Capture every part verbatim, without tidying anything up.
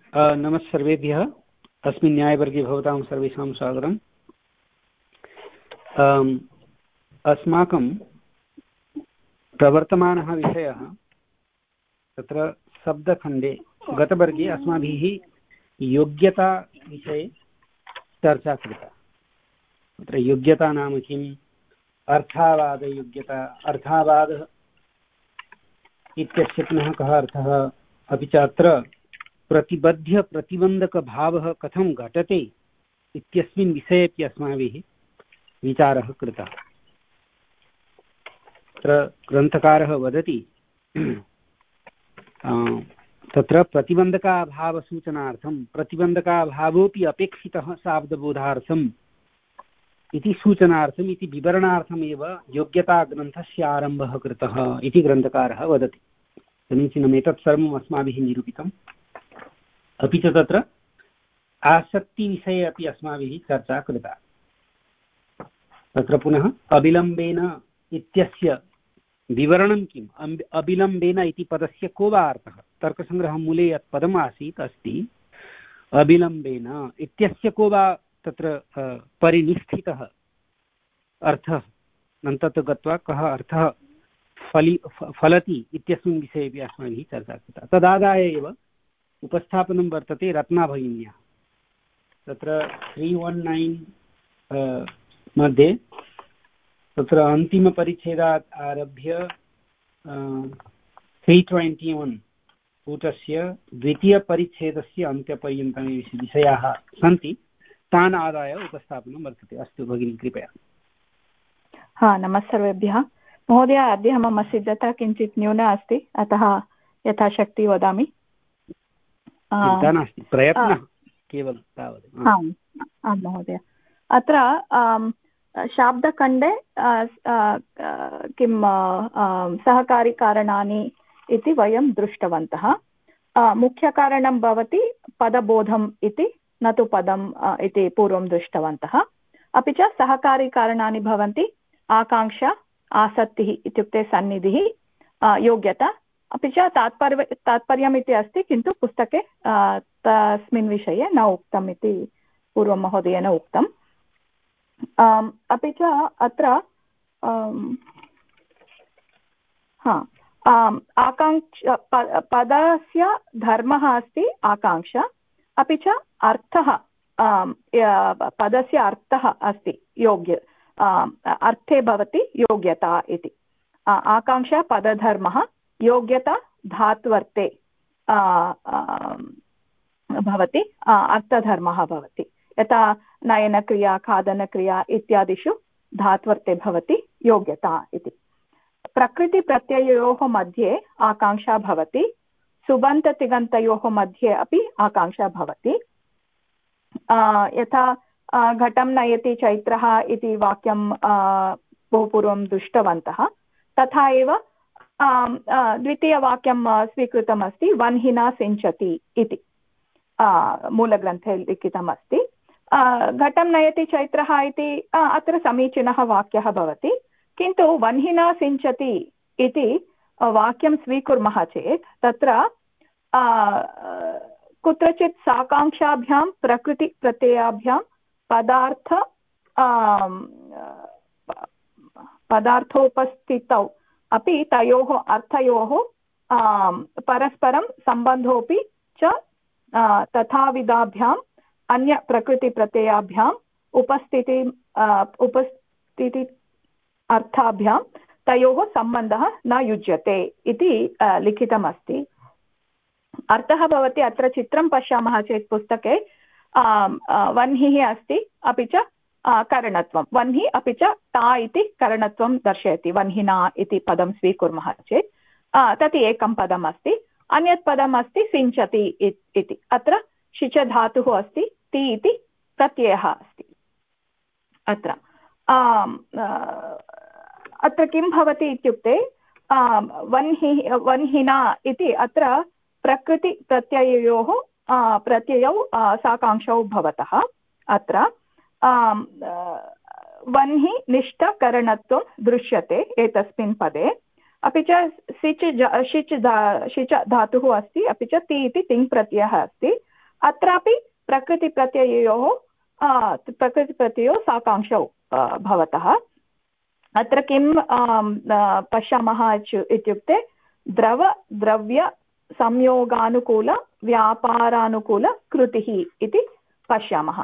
नमः सर्वेभ्यः। अस्मिन् न्यायवर्गे भवतां सर्वेषां स्वागतम्। अस्माकं प्रवर्तमानः विषयः तत्र शब्दखण्डे गतवर्गे अस्माभिः योग्यता विषये चर्चा कृता। तत्र योग्यता नाम किम्, अर्थावादयोग्यता, अर्थावादः इत्यस्य पुनः कः अर्थः, अपि च अत्र प्रतिबद्ध प्रतिबन्धकभावः कथं घटते इत्यस्मिन् विषये अपि अस्माभिः विचारः कृतः। तत्र ग्रन्थकारः वदति तत्र प्रतिबन्धकाभावसूचनार्थं प्रतिबन्धकाभावोऽपि अपेक्षितः शाब्दबोधार्थम् इति सूचनार्थम् इति विवरणार्थमेव योग्यताग्रन्थस्य आरम्भः कृतः इति ग्रन्थकारः वदति। समीचीनम्, एतत् सर्वम् अस्माभिः निरूपितम्। अपि च तत्र आसक्तिविषये अपि अस्माभिः चर्चा कृता। तत्र पुनः अविलम्बेन इत्यस्य विवरणं किम्, अविलम्बेन इति पदस्य को वा अर्थः, तर्कसङ्ग्रहमूले यत् पदम् आसीत् अस्ति अविलम्बेन इत्यस्य को वा तत्र परिनिष्ठितः अर्थः, अन्ततः गत्वा कः अर्थः फलि फलति इत्यस्मिन् विषये अपि अस्माभिः चर्चा कृता। तदादाय एव उपस्थापनं वर्तते रत्नाभगिन्याः। तत्र त्री वन् नैन् मध्ये तत्र अन्तिमपरिच्छेदात् आरभ्य त्री ट्वेण्टि वन् पुटस्य द्वितीयपरिच्छेदस्य अन्त्यपर्यन्तं विषयाः सन्ति, तान् आदाय उपस्थापनं वर्तते। अस्तु भगिनी, कृपया। हा, नमः सर्वेभ्यः। महोदय, अद्य मम सिद्धता किञ्चित् न्यूना अस्ति, अतः यथाशक्ति वदामि। चिन्ता नास्ति, प्रयत्नः केवलं तावत्। आम् आम् महोदय, अत्र शाब्दखण्डे किं सहकारिकारणानि इति वयं दृष्टवन्तः। मुख्यकारणं भवति पदबोधम् इति, न तु पदम् इति पूर्वं दृष्टवन्तः। अपि च सहकारिकारणानि भवन्ति आकाङ्क्षा, आसक्तिः इत्युक्ते सन्निधिः, योग्यता, अपि च तात्पर्य तात्पर्यम् इति अस्ति, किन्तु पुस्तके तस्मिन् विषये न उक्तम् इति पूर्वं महोदयेन उक्तम्। अपि च अत्र हा आकाङ्क्षा, पदस्य धर्मः अस्ति आकाङ्क्षा, अपि च अर्थः, पदस्य अर्थः अस्ति योग्य, अर्थे भवति योग्यता इति। आकाङ्क्षा पदधर्मः, योग्यता धात्वर्थे भवति, अर्थधर्मः भवति। यथा नयनक्रिया, खादनक्रिया इत्यादिषु धात्वर्थे भवति योग्यता इति। प्रकृतिप्रत्यययोः मध्ये आकाङ्क्षा भवति, सुबन्ततिङन्तयोः मध्ये अपि आकाङ्क्षा भवति। यथा घटं नयति चैत्रः इति वाक्यं बहु पूर्वं दृष्टवन्तः, तथा एव द्वितीयवाक्यं स्वीकृतमस्ति, वह्निना सिञ्चति इति मूलग्रन्थे लिखितमस्ति। घटं नयति चैत्रः इति अत्र समीचीनः वाक्यः भवति, किन्तु वह्निना सिञ्चति इति वाक्यं स्वीकुर्मः चेत् तत्र कुत्रचित् साकाङ्क्षाभ्यां प्रकृतिप्रत्ययाभ्यां पदार्थ पदार्थोपस्थितौ अपि तयोः अर्थयोः परस्परं सम्बन्धोऽपि च तथाविधाभ्याम् अन्यप्रकृतिप्रत्ययाभ्याम् उपस्थिति उपस्थिति अर्थाभ्यां तयोः सम्बन्धः न युज्यते इति लिखितमस्ति। अर्थः भवति, अत्र चित्रं पश्यामः चेत् पुस्तके वह्निः अस्ति, अपि च करणत्वं, वह्निः अपि च ता इति करणत्वं दर्शयति। वह्निना इति पदं स्वीकुर्मः चेत् तत् एकं पदम् अस्ति। अन्यत् पदम् अस्ति सिञ्चति इति। अत्र शिच धातुः अस्ति, ति इति प्रत्ययः अस्ति। अत्र अत्र किं भवति इत्युक्ते वह्निः वह्निना इति अत्र प्रकृतिप्रत्यययोः प्रत्ययौ साकाङ्क्षौ भवतः। अत्र वह्निनिष्ठकरणत्वं दृश्यते एतस्मिन् पदे। अपि च सिच् शिच् धा शिच धातुः अस्ति, अपि च ति इति तिङ् प्रत्ययः अस्ति। अत्रापि प्रकृतिप्रत्ययोः प्रकृतिप्रत्ययो साकाङ्क्षौ भवतः। अत्र किं पश्यामः इत्युक्ते द्रव द्रव्य संयोगानुकूल व्यापारानुकूलकृतिः इति पश्यामः।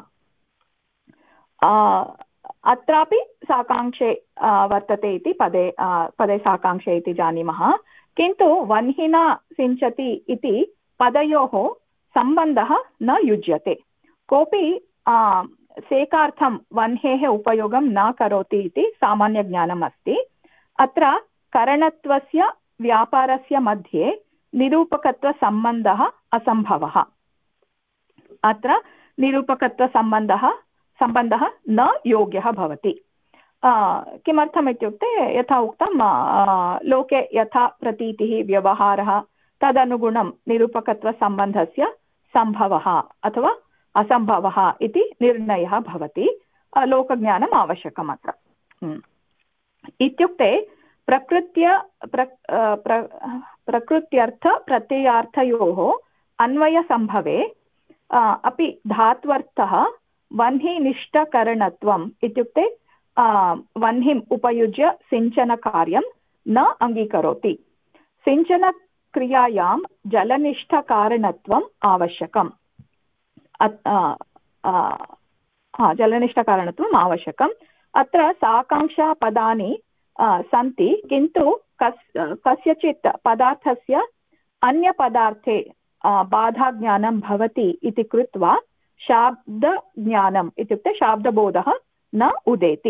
अत्रापि साकाङ्क्षे वर्तते इति पदे पदे साकाङ्क्षे इति जानीमः। किन्तु वह्निना सिञ्चति इति पदयोः सम्बन्धः न युज्यते। कोऽपि सेकार्थं वह्नेः उपयोगं न करोति इति सामान्यज्ञानम् अस्ति। अत्र करणत्वस्य व्यापारस्य मध्ये निरूपकत्वसम्बन्धः असम्भवः। अत्र निरूपकत्वसम्बन्धः सम्बन्धः न योग्यः भवति। किमर्थम् इत्युक्ते यथा उक्तं लोके यथा प्रतीतिः व्यवहारः तदनुगुणं निरूपकत्वसम्बन्धस्य सम्भवः अथवा असम्भवः इति निर्णयः भवति। लोकज्ञानम् आवश्यकम् अत्र। इत्युक्ते प्रकृत्य प्र प्रकृत्यर्थप्रत्ययार्थयोः अन्वयसम्भवे अपि धात्वर्थः वह्निनिष्ठकरणत्वम् इत्युक्ते वह्निम् उपयुज्य सिञ्चनकार्यं न अङ्गीकरोति। सिञ्चनक्रियायां जलनिष्ठकारणत्वम् आवश्यकम्। जलनिष्ठकारणत्वम् आवश्यकम्। अत्र साकाङ्क्षापदानि सन्ति, किन्तु कस् कस्यचित् पदार्थस्य अन्यपदार्थे बाधाज्ञानं भवति इति कृत्वा शाब्दज्ञानम् इत्युक्ते शाब्दबोधः न उदेति।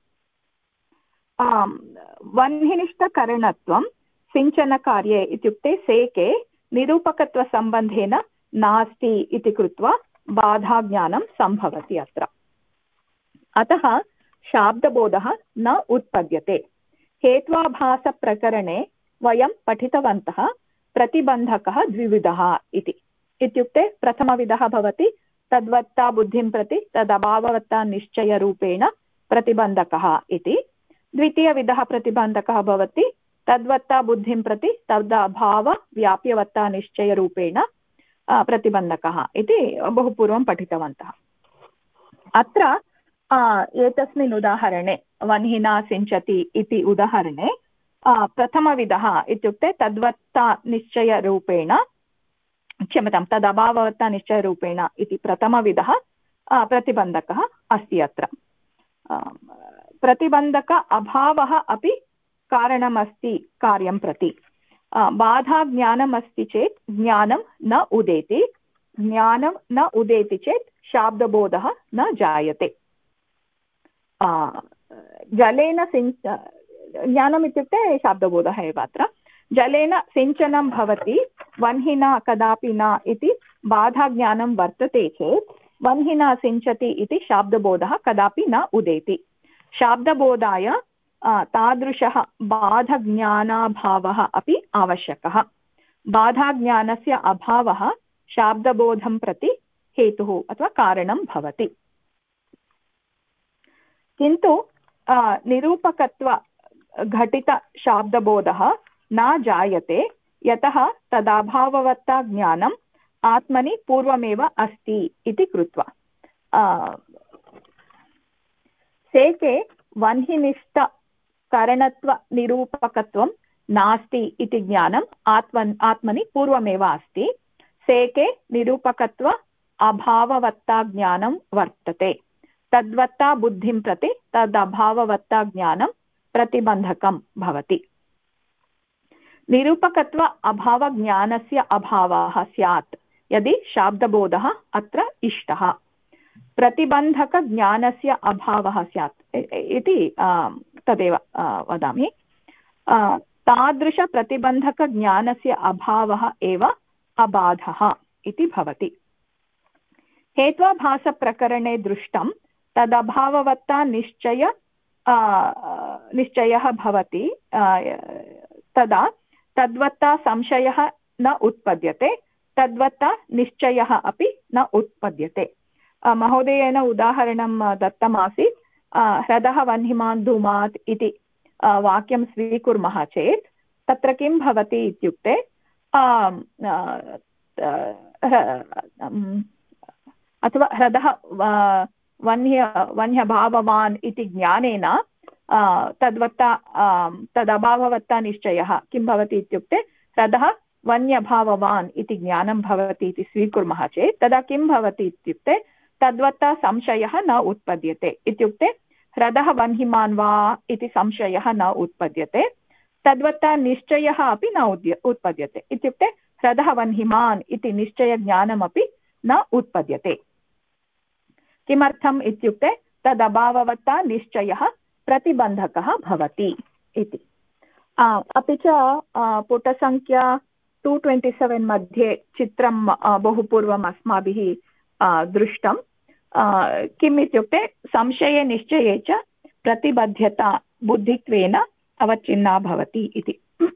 वह्निनिष्ठकरणत्वं सिञ्चनकार्ये इत्युक्ते सेके निरूपकत्वसम्बन्धेन नास्ति इति कृत्वा बाधाज्ञानं सम्भवति अत्र। अतः शाब्दबोधः न उत्पद्यते। हेत्वाभासप्रकरणे वयं पठितवन्तः प्रतिबन्धकः द्विविधः इति। इत्युक्ते प्रथमविधः भवति तद्वत्ता बुद्धिं प्रति तदभाववत्ता निश्चयरूपेण प्रतिबन्धकः इति। द्वितीयविधः प्रतिबन्धकः भवति तद्वत्ता बुद्धिं प्रति तदभावव्याप्यवत्ता निश्चयरूपेण प्रतिबन्धकः इति बहु पूर्वं पठितवन्तः। अत्र एतस्मिन् उदाहरणे वह्निना सिञ्चति इति उदाहरणे प्रथमविधः इत्युक्ते तद्वत्ता निश्चयरूपेण क्षम्यतां तदभाववत्ता निश्चयरूपेण इति प्रथमविधः प्रतिबन्धकः अस्ति। अत्र प्रतिबन्धक अभावः अपि कारणमस्ति कार्यं प्रति। बाधाज्ञानम् अस्ति चेत् ज्ञानं न उदेति। ज्ञानं न उदेति चेत् शाब्दबोधः न जायते। जलेन सिञ्च ज्ञानम् इत्युक्ते शाब्दबोधः एव। अत्र जलेन सिञ्चनं भवति वह्निना कदापि न इति बाधाज्ञानं वर्तते चेत् वह्निना सिञ्चति इति शाब्दबोधः कदापि न उदेति। शाब्दबोधाय तादृशः बाधज्ञानाभावः अपि आवश्यकः। बाधाज्ञानस्य अभावः शाब्दबोधं प्रति हेतुः अथवा कारणं भवति। किन्तु निरूपकत्व घटितशाब्दबोधः न जायते, यतः तदभाववत्ता ज्ञानम् आत्मनि पूर्वमेव अस्ति इति कृत्वा। सेके वह्निनिष्ठकरणत्वनिरूपकत्वं नास्ति इति ज्ञानम् आत्मन् आत्मनि पूर्वमेव अस्ति। सेके निरूपकत्व अभाववत्ता ज्ञानं वर्तते। तद्वत्ता बुद्धिं प्रति तदभाववत्ता ज्ञानं प्रतिबन्धकं भवति। निरूपकत्व अभावज्ञानस्य अभावः स्यात् यदि शाब्दबोधः अत्र इष्टः। प्रतिबन्धकज्ञानस्य अभावः स्यात् इति तदेव वदामि। तादृशप्रतिबन्धकज्ञानस्य अभावः एव अबाधः इति भवति। हेत्वाभासप्रकरणे दृष्टं तदभाववत्ता निश्चय निश्चयः भवति तदा तद्वत्ता संशयः न उत्पद्यते, तद्वत्ता निश्चयः अपि न उत्पद्यते। महोदयेन उदाहरणं दत्तमासीत्। ह्रदः वह्निमान् धूमात् इति वाक्यं स्वीकुर्मः चेत् तत्र किं भवति इत्युक्ते अथवा ह्रदः वन्य वन्यभाववान् इति ज्ञानेन तद्वत्ता तदभाववत्ता निश्चयः किं भवति इत्युक्ते ह्रदः वन्यभाववान् इति ज्ञानं भवति इति स्वीकुर्मः चेत् तदा किं भवति इत्युक्ते तद्वत्ता संशयः न उत्पद्यते इत्युक्ते ह्रदः वह्निमान् वा इति संशयः न उत्पद्यते तद्वत्ता निश्चयः अपि न उद्य उत्पद्यते इत्युक्ते ह्रदः वह्निमान् इति निश्चयज्ञानमपि न उत्पद्यते। किमर्थम् इत्युक्ते तदभाववत्ता निश्चयः प्रतिबन्धकः भवति इति। अपि च पुटसङ्ख्या टु ट्वेण्टि सेवेन् मध्ये चित्रं बहु पूर्वम् अस्माभिः दृष्टं। किम् इत्युक्ते संशये निश्चये च प्रतिबध्यता बुद्धित्वेन अवच्छिन्ना भवति इति।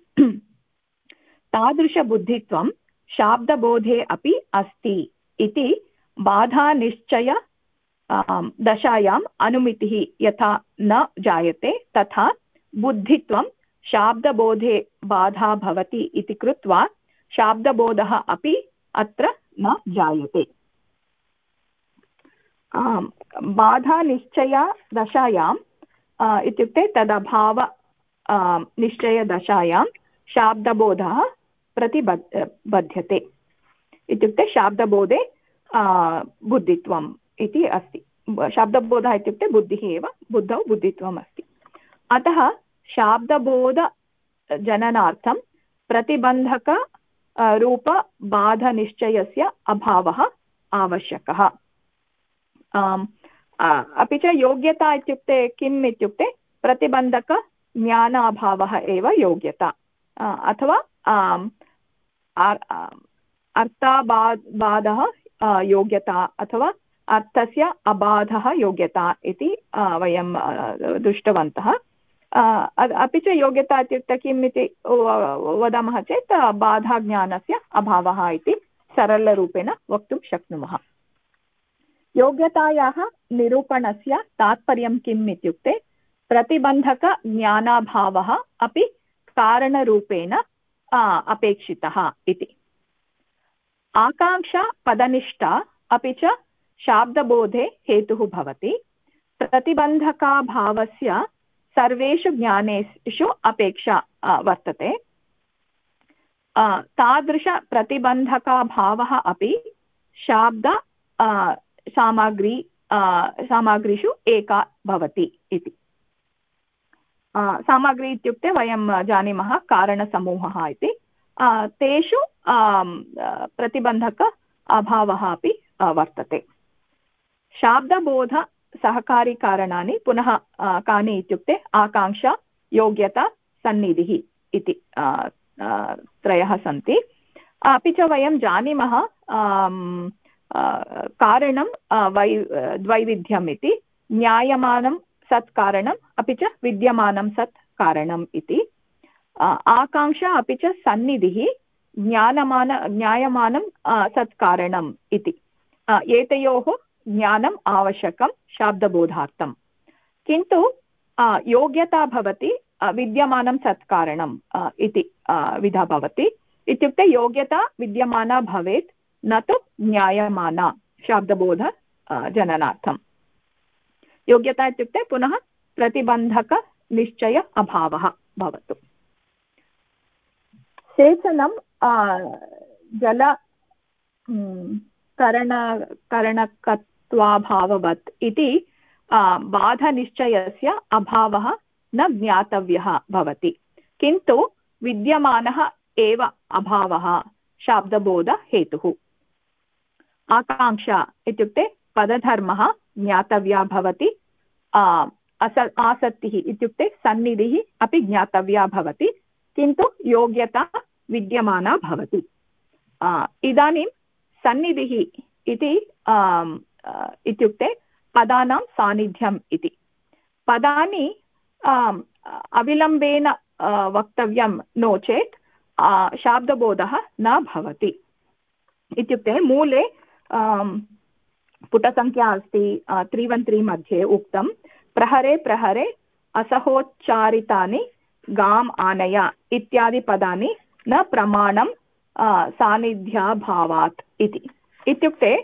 तादृशबुद्धित्वं शाब्दबोधे अपि अस्ति इति बाधानिश्चय दशायाम् अनुमितिः यथा न जायते तथा बुद्धित्वं शाब्दबोधे बाधा भवति इति कृत्वा शाब्दबोधः अपि अत्र न जायते। बाधानिश्चय दशायाम् इत्युक्ते तदभाव निश्चयदशायां शाब्दबोधः प्रतिबध्यते इत्युक्ते शाब्दबोधे बुद्धित्वम् इति अस्ति। शाब्दबोधः इत्युक्ते बुद्धिः एव, बुद्धौ बुद्धित्वम् अस्ति। अतः शाब्दबोधजननार्थं प्रतिबन्धक रूपबाधनिश्चयस्य अभावः आवश्यकः। अपि च योग्यता इत्युक्ते किम् इत्युक्ते प्रतिबन्धक ज्ञानाभावः एव योग्यता अथवा अर्थाबाधः योग्यता अथवा अर्थस्य अबाधः योग्यता इति वयं दृष्टवन्तः। अपि च योग्यता इत्युक्ते किम् इति वदामः चेत् बाधाज्ञानस्य अभावः इति सरलरूपेण वक्तुं शक्नुमः। योग्यतायाः निरूपणस्य तात्पर्यं किम् इत्युक्ते प्रतिबन्धकज्ञानाभावः अपि कारणरूपेण अपेक्षितः इति। आकाङ्क्षा पदनिष्ठा अपि च शाब्दबोधे हेतुः भवति। प्रतिबन्धकाभावस्य सर्वेषु ज्ञानेषु अपेक्षा वर्तते। तादृशप्रतिबन्धकाभावः अपि शाब्द सामग्री सामग्रीषु एका भवति इति। सामग्री इत्युक्ते वयं जानीमः कारणसमूहः इति। तेषु प्रतिबन्धक अभावः अपि वर्तते। शाब्दबोधसहकारिकारणानि पुनः कानि इत्युक्ते आकाङ्क्षा योग्यता सन्निधिः इति त्रयः सन्ति। अपि च वयं जानीमः कारणं वै द्वैविध्यम् इति ज्ञायमानं सत्कारणम् अपि च विद्यमानं सत् कारणम् इति। आकाङ्क्षा अपि च सन्निधिः ज्ञानमान ज्ञायमानं सत्कारणम् इति। एतयोः ज्ञानम् आवश्यकं शाब्दबोधार्थं। किन्तु योग्यता भवति विद्यमानं सत्कारणम् इति विधा भवति। इत्युक्ते योग्यता विद्यमाना भवेत् न तु ज्ञायमाना शाब्दबोध जननार्थं। योग्यता इत्युक्ते पुनः प्रतिबन्धकनिश्चय अभावः भवतु। सेचनं जल करण करणकत्वाभाववत् इति बाधनिश्चयस्य अभावः न ज्ञातव्यः भवति, किन्तु विद्यमानः एव अभावः शाब्दबोधहेतुः। आकाङ्क्षा इत्युक्ते पदधर्मः ज्ञातव्या भवति। अस आसक्तिः इत्युक्ते सन्निधिः अपि ज्ञातव्या भवति, किन्तु योग्यता विद्यमाना भवति। इदानीं सन्निधिः इति इत्युक्ते पदानां सान्निध्यम् इति। पदानि अविलम्बेन वक्तव्यं नो चेत् शाब्दबोधः न भवति। इत्युक्ते मूले पुटसङ्ख्या अस्ति त्री वन् त्री मध्ये उक्तं प्रहरे प्रहरे असहोच्चारितानि गाम् आनय इत्यादि पदानि न प्रमाणं सान्निध्याभावात् इति इत्युक्ते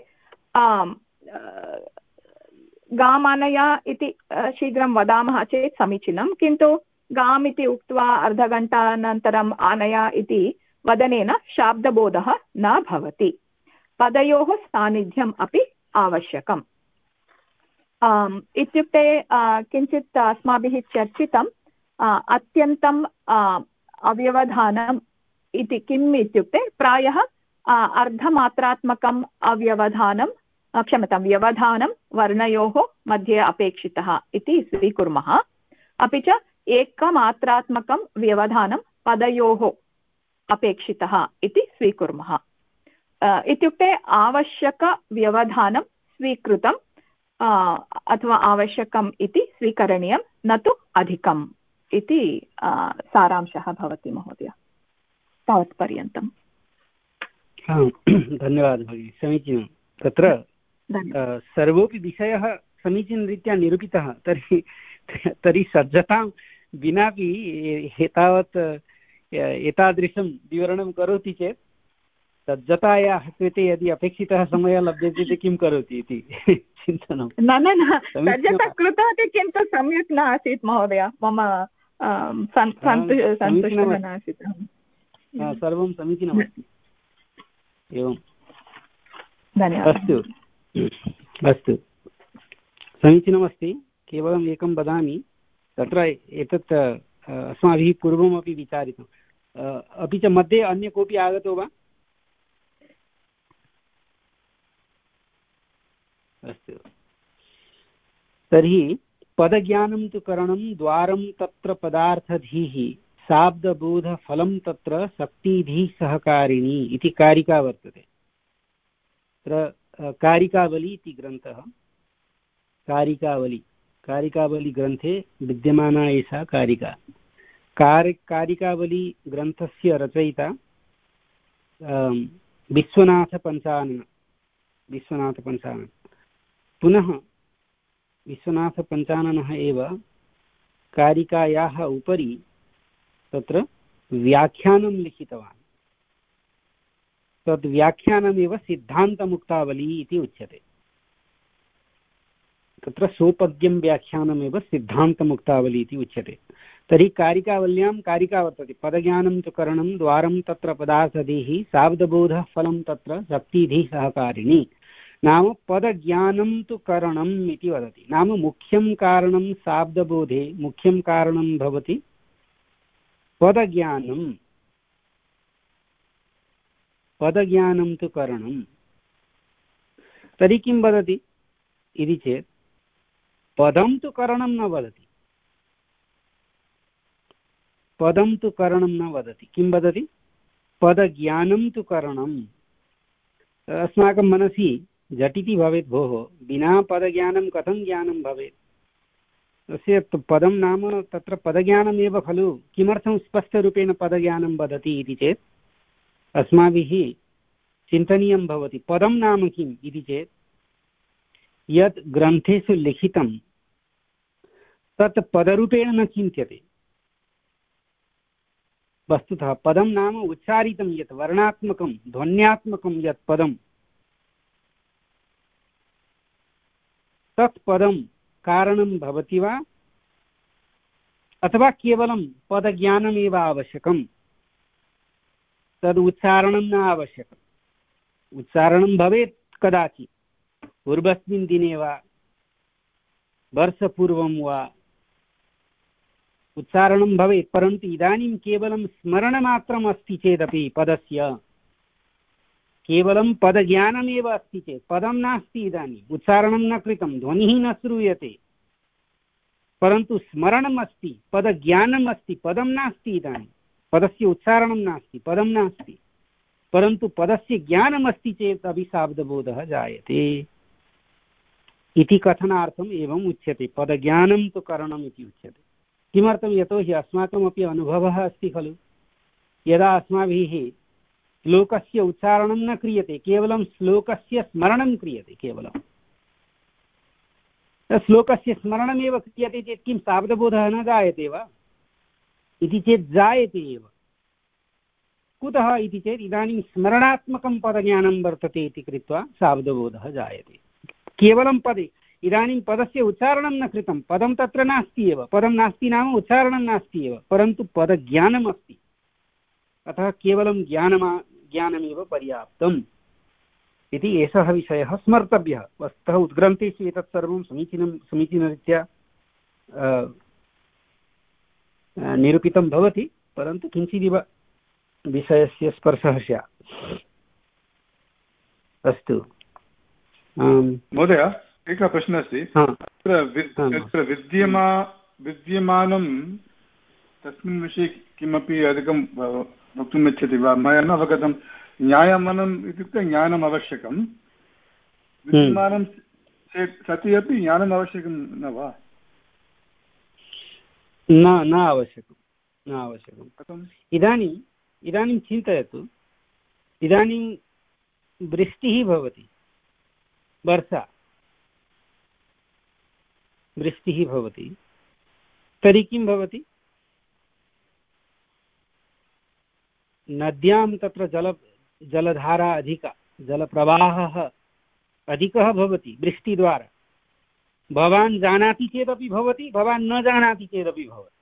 गामानय इति शीघ्रं वदामः चेत् समीचीनं, किन्तु गाम् इति उक्त्वा अर्धघण्टानन्तरम् आनय इति वदनेन शाब्दबोधः न भवति। पदयोः सान्निध्यम् अपि आवश्यकम्। इत्युक्ते किञ्चित् अस्माभिः चर्चितम् अत्यन्तम् अव्यवधानम् इति किम् इत्युक्ते प्रायः अर्धमात्रात्मकम् अव्यवधानं क्षम्यतां व्यवधानं वर्णयोः मध्ये अपेक्षितः इति स्वीकुर्मः। अपि च एकमात्रात्मकं व्यवधानं पदयोः अपेक्षितः इति स्वीकुर्मः। इत्युक्ते आवश्यकव्यवधानं स्वीकृतम् अथवा आवश्यकम् इति स्वीकरणीयं, न तु अधिकम् इति सारांशः भवति महोदय। तावत्पर्यन्तम्। धन्यवादः भगिनि, समीचीनं। तत्र सर्वोऽपि विषयः समीचीनरीत्या निरूपितः। तर्हि तर्हि सज्जतां विनापि एतावत् एतादृशं विवरणं करोति चेत् सज्जतायाः कृते यदि अपेक्षितः समयः लभ्यते चेत् किं करोति इति चिन्तनं। न न न सज्जता कृतवती, किन्तु सम्यक् न आसीत् महोदय। मम सन्तुष्टः नासीत्। सर्वं समीचीनमस्ति। एवं, धन्यवादः। अस्तु अस्तु, समीचीनमस्ति। केवलम् एकं वदामि, तत्र एतत् अस्माभिः पूर्वमपि विचारितम्। अपि च मध्ये अन्य कोऽपि आगतो वा? अस्तु, तर्हि पदज्ञानं तु करणं द्वारं तत्र पदार्थधीः शाब्दबोधफलं तत्र शक्तिभिः सहकारिणी इति कारिका वर्तते। तत्र कारिकावली इति ग्रन्थः, कारिकावली कारिकावलीग्रन्थे विद्यमाना एषा कारिका। कार् कारिकावली ग्रन्थस्य रचयिता विश्वनाथपञ्चानन विश्वनाथपञ्चानन पुनः विश्वनाथपञ्चाननः एव कारिकायाः उपरि तत्र व्याख्यानं लिखितवान्। तद् व्याख्यानमेव सिद्धान्तमुक्तावली इति उच्यते। तत्र सोपद्यं व्याख्यानमेव सिद्धान्तमुक्तावली इति उच्यते। तर्हि कारिकावल्यां कारिका वर्तते, पदज्ञानं तु करणं द्वारं तत्र पदार्थधीः शाब्दबोधः फलं तत्र शक्तिधिः सहकारिणी। नाम पदज्ञानं तु करणम् इति वदति। नाम मुख्यं कारणं शाब्दबोधे मुख्यं कारणं भवति पदज्ञानं। पदज्ञानं तु करणं। तर्हि किं वदति इति चेत् पदं तु करणं न वदति। पदं तु करणं न वदति। किं वदति? पदज्ञानं तु करणम्। अस्माकं मनसि झटिति भवेत्, भोः विना पदज्ञानं कथं ज्ञानं भवेत्? तस्य पदं नाम तत्र पदज्ञानमेव खलु। किमर्थं स्पष्टरूपेण पदज्ञानं वदति इति चेत् अस्माभिः चिन्तनीयं भवति पदं नाम किम् इति चेत् यत् ग्रन्थेषु लिखितं तत् पदरूपेण न चिन्त्यते। वस्तुतः पदं नाम उच्चारितं यत् वर्णात्मकं ध्वन्यात्मकं यत् पदं, तत् पदं कारणं भवति वा अथवा केवलं पदज्ञानमेव आवश्यकं, तद् उच्चारणं न आवश्यकम्। उच्चारणं भवेत् कदाचित् पूर्वस्मिन् दिने वा वर्षपूर्वं वा उच्चारणं भवेत्, परन्तु इदानीं केवलं स्मरणमात्रम् अस्ति चेदपि पदस्य, केवलं पदज्ञानमेव अस्ति चेत् पदं नास्ति, इदानीम् उच्चारणं न कृतं, ध्वनिः न श्रूयते, परन्तु स्मरणम् अस्ति, पदज्ञानम् अस्ति, पदं नास्ति। इदानीं पदस्य उच्चारणं नास्ति, पदं नास्ति, परन्तु पदस्य ज्ञानम् अस्ति चेत् अभिशाब्दबोधः जायते इति कथनार्थम् एवम् उच्यते। पदज्ञानं तु करणम् इति उच्यते। किमर्थं? यतोहि अस्माकमपि अनुभवः अस्ति खलु। यदा अस्माभिः श्लोकस्य उच्चारणं न क्रियते, केवलं श्लोकस्य स्मरणं क्रियते, केवलं श्लोकस्य स्मरणमेव क्रियते चेत् किं शाब्दबोधः न जायते वा? इति चेत् जायते एव। कुतः इति चेत् इदानीं स्मरणात्मकं पदज्ञानं वर्तते इति कृत्वा शाब्दबोधः जायते। केवलं पदे इदानीं पदस्य उच्चारणं न कृतं, पदं तत्र नास्ति एव, पदं नास्ति नाम उच्चारणं नास्ति एव, परन्तु पदज्ञानम् अस्ति, अतः केवलं ज्ञानमा ज्ञानमेव पर्याप्तम् इति एषः विषयः स्मर्तव्यः। वस्तुतः उद्ग्रन्थेषु एतत् सर्वं समीचीनं समीचीनरीत्या निरूपितं भवति, परन्तु किञ्चिदिव विषयस्य स्पर्शः स्यात्। अस्तु महोदय, एकः प्रश्नः अस्ति। तत्र विद्यमा विद्यमानं तस्मिन् विषये किमपि अधिकं वक्तुम् इच्छति वा? मया न अवगतं। ज्ञायमानम् इत्युक्ते ज्ञानम् आवश्यकं, विद्यमानं चेत् सति अपि ज्ञानम् आवश्यकं न वा? न न आवश्यकं, न आवश्यकं। कथम्? इदानीम् इदानीं चिन्तयतु, इदानीं वृष्टिः भवति, वर्षा वृष्टिः भवति, तर्हि किं भवति? नद्यां तत्र जल जलधारा अधिका, जलप्रवाहः अधिकः भवति वृष्टिद्वारा। भवान् जानाति चेदपि भवति, भवान् न जानाति चेदपि भवति।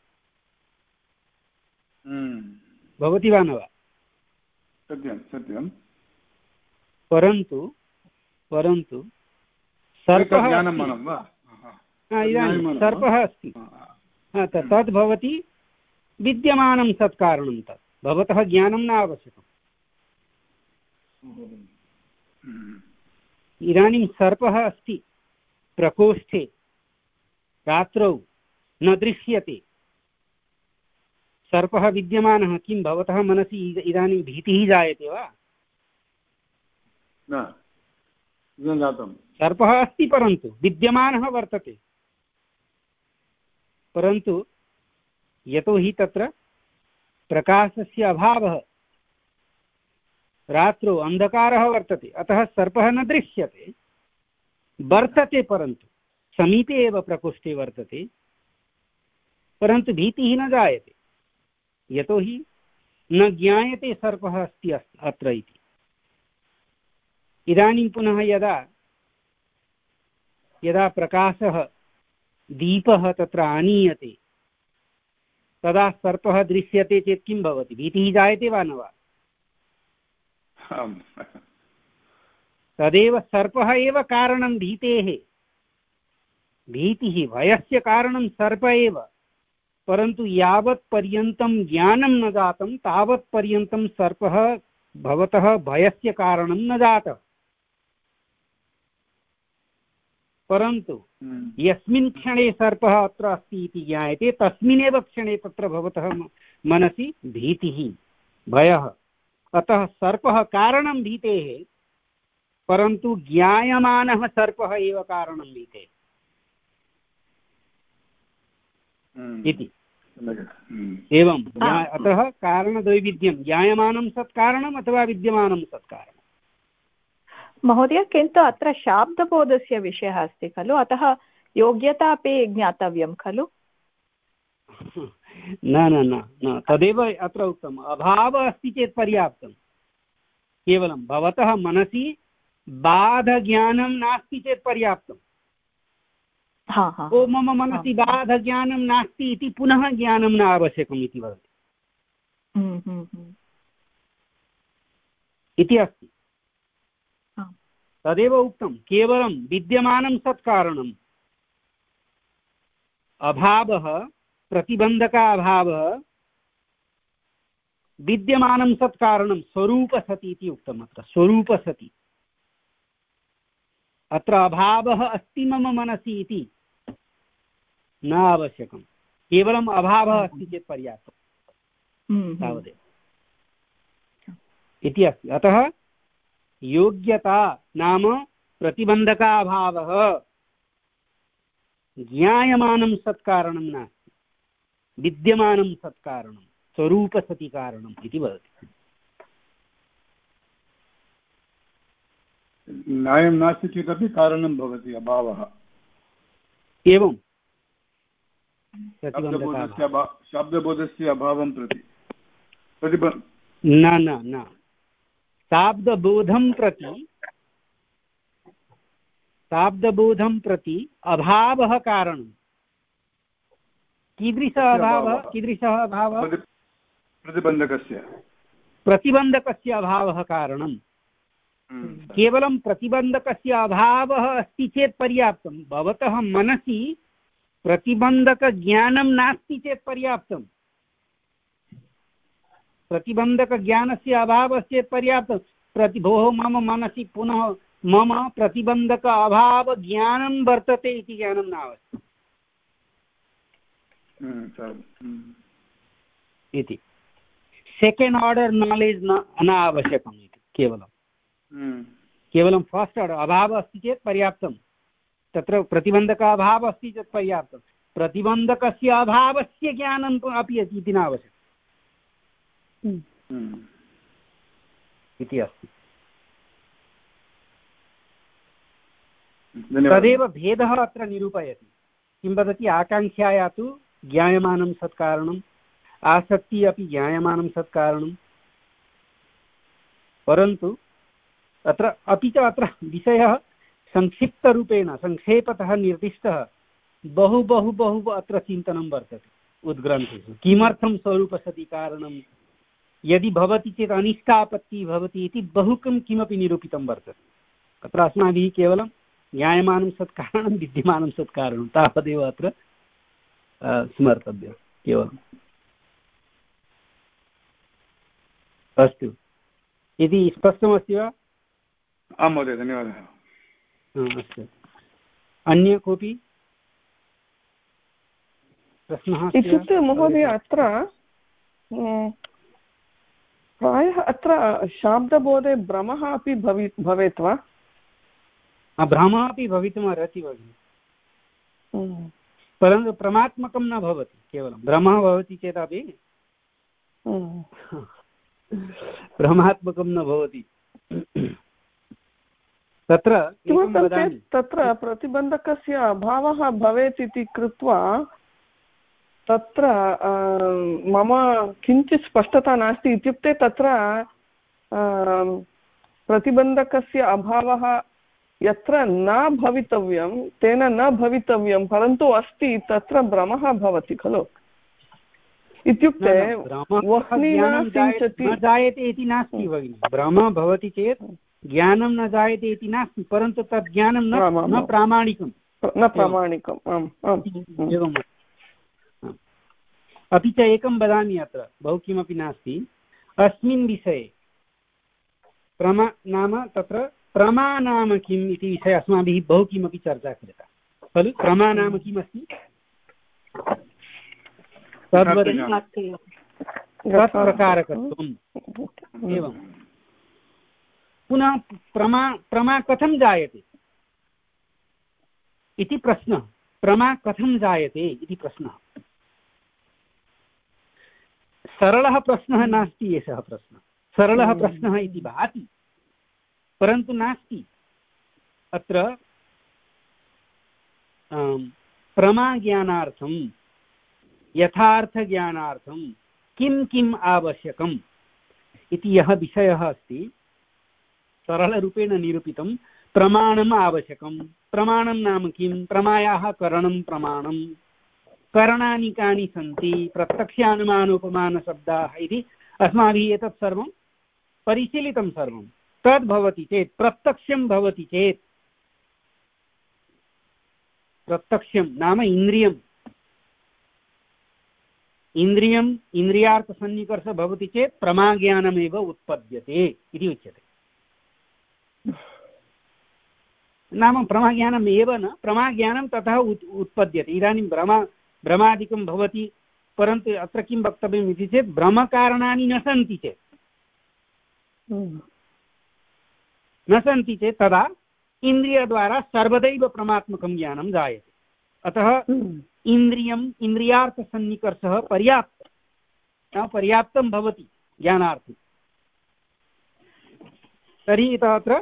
भवति वा न वा? सत्यं सत्यं। परन्तु परन्तु सर्पः इदानीं सर्पः अस्ति, तद् भवति विद्यमानं सत्कारणं, तत् भवतः ज्ञानं न आवश्यकम्। इदानीं सर्पः अस्ति प्रकोष्ठे, रात्रौ न दृश्यते, सर्पः विद्यमानः, किं भवतः मनसि इदानीं भीतिः जायते वा? न जातं। सर्पः अस्ति परन्तु विद्यमानः वर्तते, परन्तु यतोहि तत्र प्रकाशस्य अभावः, रात्रौ अन्धकारः वर्तते, अतः सर्पः न दृश्यते, वर्तते परन्तु समीपे एव प्रकोष्ठे वर्तते, परन्तु भीतिः न जायते, यतोहि न ज्ञायते सर्पः अस्ति अत्र इति। इदानीं पुनः यदा यदा प्रकाशः दीपः तत्र आनीयते, तदा सर्पः दृश्यते चेत् किं भवति? भीतिः जायते वा न वा? तदेव सर्पः एव कारणं भीतेः, भीतिः भयस्य कारणं सर्प एव, परन्तु यावत् पर्यन्तं ज्ञानं न जातं तावत् पर्यन्तं सर्पः भवतः भयस्य कारणं न जातः। परन्तु यस्मिन् क्षणे सर्पः अत्र अस्ति इति ज्ञायते, तस्मिन्नेव क्षणे तत्र भवतः मनसि भीतिः, भयः। अतः सर्पः कारणं भीतेः, परन्तु ज्ञायमानः सर्पः एव कारणं भीतेः इति। एवं अतः कारणद्वैविध्यं, ज्ञायमानं सत्कारणम् अथवा विद्यमानं सत्कारणम्। महोदय, किन्तु अत्र शाब्दबोधस्य विषयः अस्ति खलु, अतः योग्यता अपि ज्ञातव्यं खलु? न न न न तदेव अत्र उक्तम्, अभावः अस्ति चेत् पर्याप्तं। केवलं भवतः मनसि बाधज्ञानं नास्ति चेत् पर्याप्तम्। ओ मम मनसि बाधज्ञानं नास्ति इति पुनः ज्ञानं न आवश्यकम् इति वदति इति अस्ति। तदेव उक्तं, केवलं विद्यमानं सत्कारणम्, अभावः प्रतिबन्धकाभावः विद्यमानं सत्कारणं स्वरूपसति इति उक्तम्। अत्र स्वरूपसति, अत्र अभावः अस्ति मम मनसि इति न आवश्यकं, केवलम् अभावः अस्ति चेत् पर्याप्तं, तावदेव इति अस्ति। अतः योग्यता नाम प्रतिबन्धकाभावः ज्ञायमानं सत्कारणं नास्ति, विद्यमानं सत्कारणं स्वरूपसतिकारणम् इति वदति। न्यायं नास्ति चेदपि कारणं भवति अभावः। एवं शब्दबोधस्य अभावं प्रति प्रतिब न न न शाब्दबोधं प्रति शाब्दबोधं प्रति अभावः कारणं। कीदृशः अभावः? कीदृशः अभावः? प्रतिबन्धकस्य प्रतिबन्धकस्य अभावः कारणं। केवलं प्रतिबन्धकस्य अभावः अस्ति चेत् पर्याप्तं। भवतः मनसि प्रतिबन्धकज्ञानं नास्ति चेत् पर्याप्तं। प्रतिबन्धकज्ञानस्य अभावः चेत् पर्याप्तं। प्रति भोः मम मनसि पुनः मम प्रतिबन्धक अभावज्ञानं वर्तते इति ज्ञानं न आवश्यकम् इति। सेकेण्ड् आर्डर् नालेज् न न आवश्यकम् इति केवलं केवलं फस्ट् आर्डर् अभावः अस्ति चेत् पर्याप्तं। तत्र प्रतिबन्धक अभावः अस्ति चेत् पर्याप्तं। प्रतिबन्धकस्य अभावस्य ज्ञानम् अपि इति न आवश्यकम् इति अस्ति। तदेव भेदः अत्र निरूपयति। किं वदति? आकाङ्क्षाया तु ज्ञायमानं सत्कारणम्, आसक्तिः अपि ज्ञायमानं सत्कारणं, परन्तु अत्र अपि च अत्र विषयः संक्षिप्तरूपेण संक्षेपतः निर्दिष्टः। बहु बहु बहु अत्र चिन्तनं वर्तते उद्ग्रन्थेषु। किमर्थं स्वरूपसति कारणं? यदि भवति चेत् अनिष्टापत्तिः भवति इति बहु किं किमपि निरूपितं वर्तते। अत्र अस्माभिः केवलं ज्ञायमानं सत्कारणं विद्यमानं सत्कारणं तावदेव अत्र स्मर्तव्यं केवलम्। अस्तु, इति स्पष्टमस्ति वा? आं महोदय, धन्यवादः। अस्तु, अन्य कोऽपि प्रश्नः? इत्युक्ते महोदय अत्र प्रायः अत्र शाब्दबोधे भ्रमः अपि भवि भवेत् वा? भ्रमः अपि भवितुम् अर्हति भगिनि, परन्तु प्रमात्मकं न भवति। केवलं भ्रमः भवति चेदपि भ्रमात्मकं न भवति। तत्र तत्र प्रतिबन्धकस्य अभावः भवेत् इति कृत्वा तत्र मम किञ्चित् स्पष्टता नास्ति। इत्युक्ते तत्र प्रतिबन्धकस्य अभावः यत्र न भवितव्यं तेन न भवितव्यं, परन्तु अस्ति, तत्र भ्रमः भवति खलु। इत्युक्ते वह्निना सिञ्चति न जायते इति नास्ति भगिनि। भ्रमः भवति चेत् ज्ञानं न जायते इति नास्ति, परन्तु तद् ज्ञानं न प्रामाणिकं न प्रामाणिकम्। आम् आम् एवम्। अपि च एकं वदामि, अत्र बहु किमपि नास्ति। अस्मिन् विषये प्रमा नाम तत्र प्रमा नाम किम् इति विषये अस्माभिः बहु किमपि चर्चा कृता खलु। प्रमा नाम किम् अस्ति? तत्प्रकारकत्वम्। एवं पुनः प्रमा प्रमा कथं जायते इति प्रश्नः। प्रमा कथं जायते इति प्रश्नः। सरलः प्रश्नः नास्ति एषः प्रश्नः। सरलः प्रश्नः इति भाति, परन्तु नास्ति। अत्र प्रमाज्ञानार्थं यथार्थज्ञानार्थं किं किम् आवश्यकम् इति यः विषयः अस्ति सरलरूपेण निरूपितं। प्रमाणम् आवश्यकं। प्रमाणं नाम किं? प्रमायाः करणं प्रमाणं। करणानि कानि सन्ति? प्रत्यक्षानुमानोपमानशब्दाः इति अस्माभिः एतत् सर्वं परिशीलितं सर्वं। तद् भवति चेत्, प्रत्यक्षं भवति चेत्, प्रत्यक्षं नाम इन्द्रियम्, इन्द्रियम् इन्द्रियार्थसन्निकर्षः भवति चेत् प्रमाज्ञानमेव उत्पद्यते इति उच्यते। नाम प्रमाज्ञानम् एव न, प्रमाज्ञानं ततः उत् उत्पद्यते। इदानीं भ्रमा भ्रमादिकं भवति, परन्तु अत्र किं वक्तव्यम् इति चेत् भ्रमकारणानि न सन्ति चेत् न सन्ति चेत् तदा इन्द्रियद्वारा सर्वदैव प्रमात्मकं ज्ञानं जायते। अतः इन्द्रियम् इन्द्रियार्थसन्निकर्षः पर्याप्तं पर्याप्तं भवति ज्ञानार्थं। तर्हि तत्र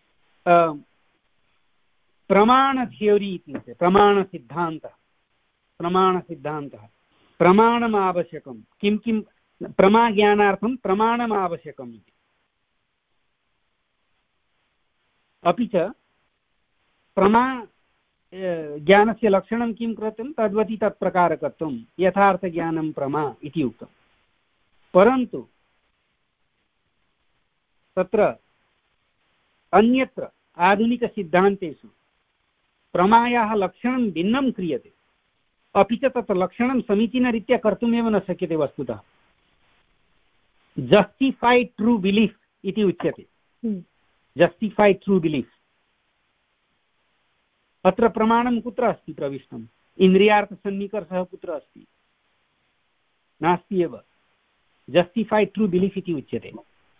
प्रमाणथियोरी इत्युक्ते प्रमाणसिद्धान्तः। प्रमाणसिद्धान्तः प्रमाणम् आवश्यकं। किं किं प्रमाज्ञानार्थं प्रमाणम् आवश्यकम् इति। अपि च प्रमा ज्ञानस्य लक्षणं किं कृतं तद्वति तत्प्रकारकत्वं यथार्थज्ञानं प्रमा इति उक्तं। परन्तु तत्र अन्यत्र आधुनिकसिद्धान्तेषु प्रमायाः लक्षणं भिन्नं क्रियते, अपि च तत्र लक्षणं समीचीनरीत्या कर्तुमेव न शक्यते वस्तुतः। जस्टिफैड् ट्रू बिलीफ् इति उच्यते। जस्टिफैड् ट्रू बिलीफ् अत्र प्रमाणं कुत्र अस्ति प्रविष्टम्? इन्द्रियार्थसन्निकर्षः कुत्र अस्ति? नास्ति एव। जस्टिफैड् ट्रू बिलीफ् इति उच्यते।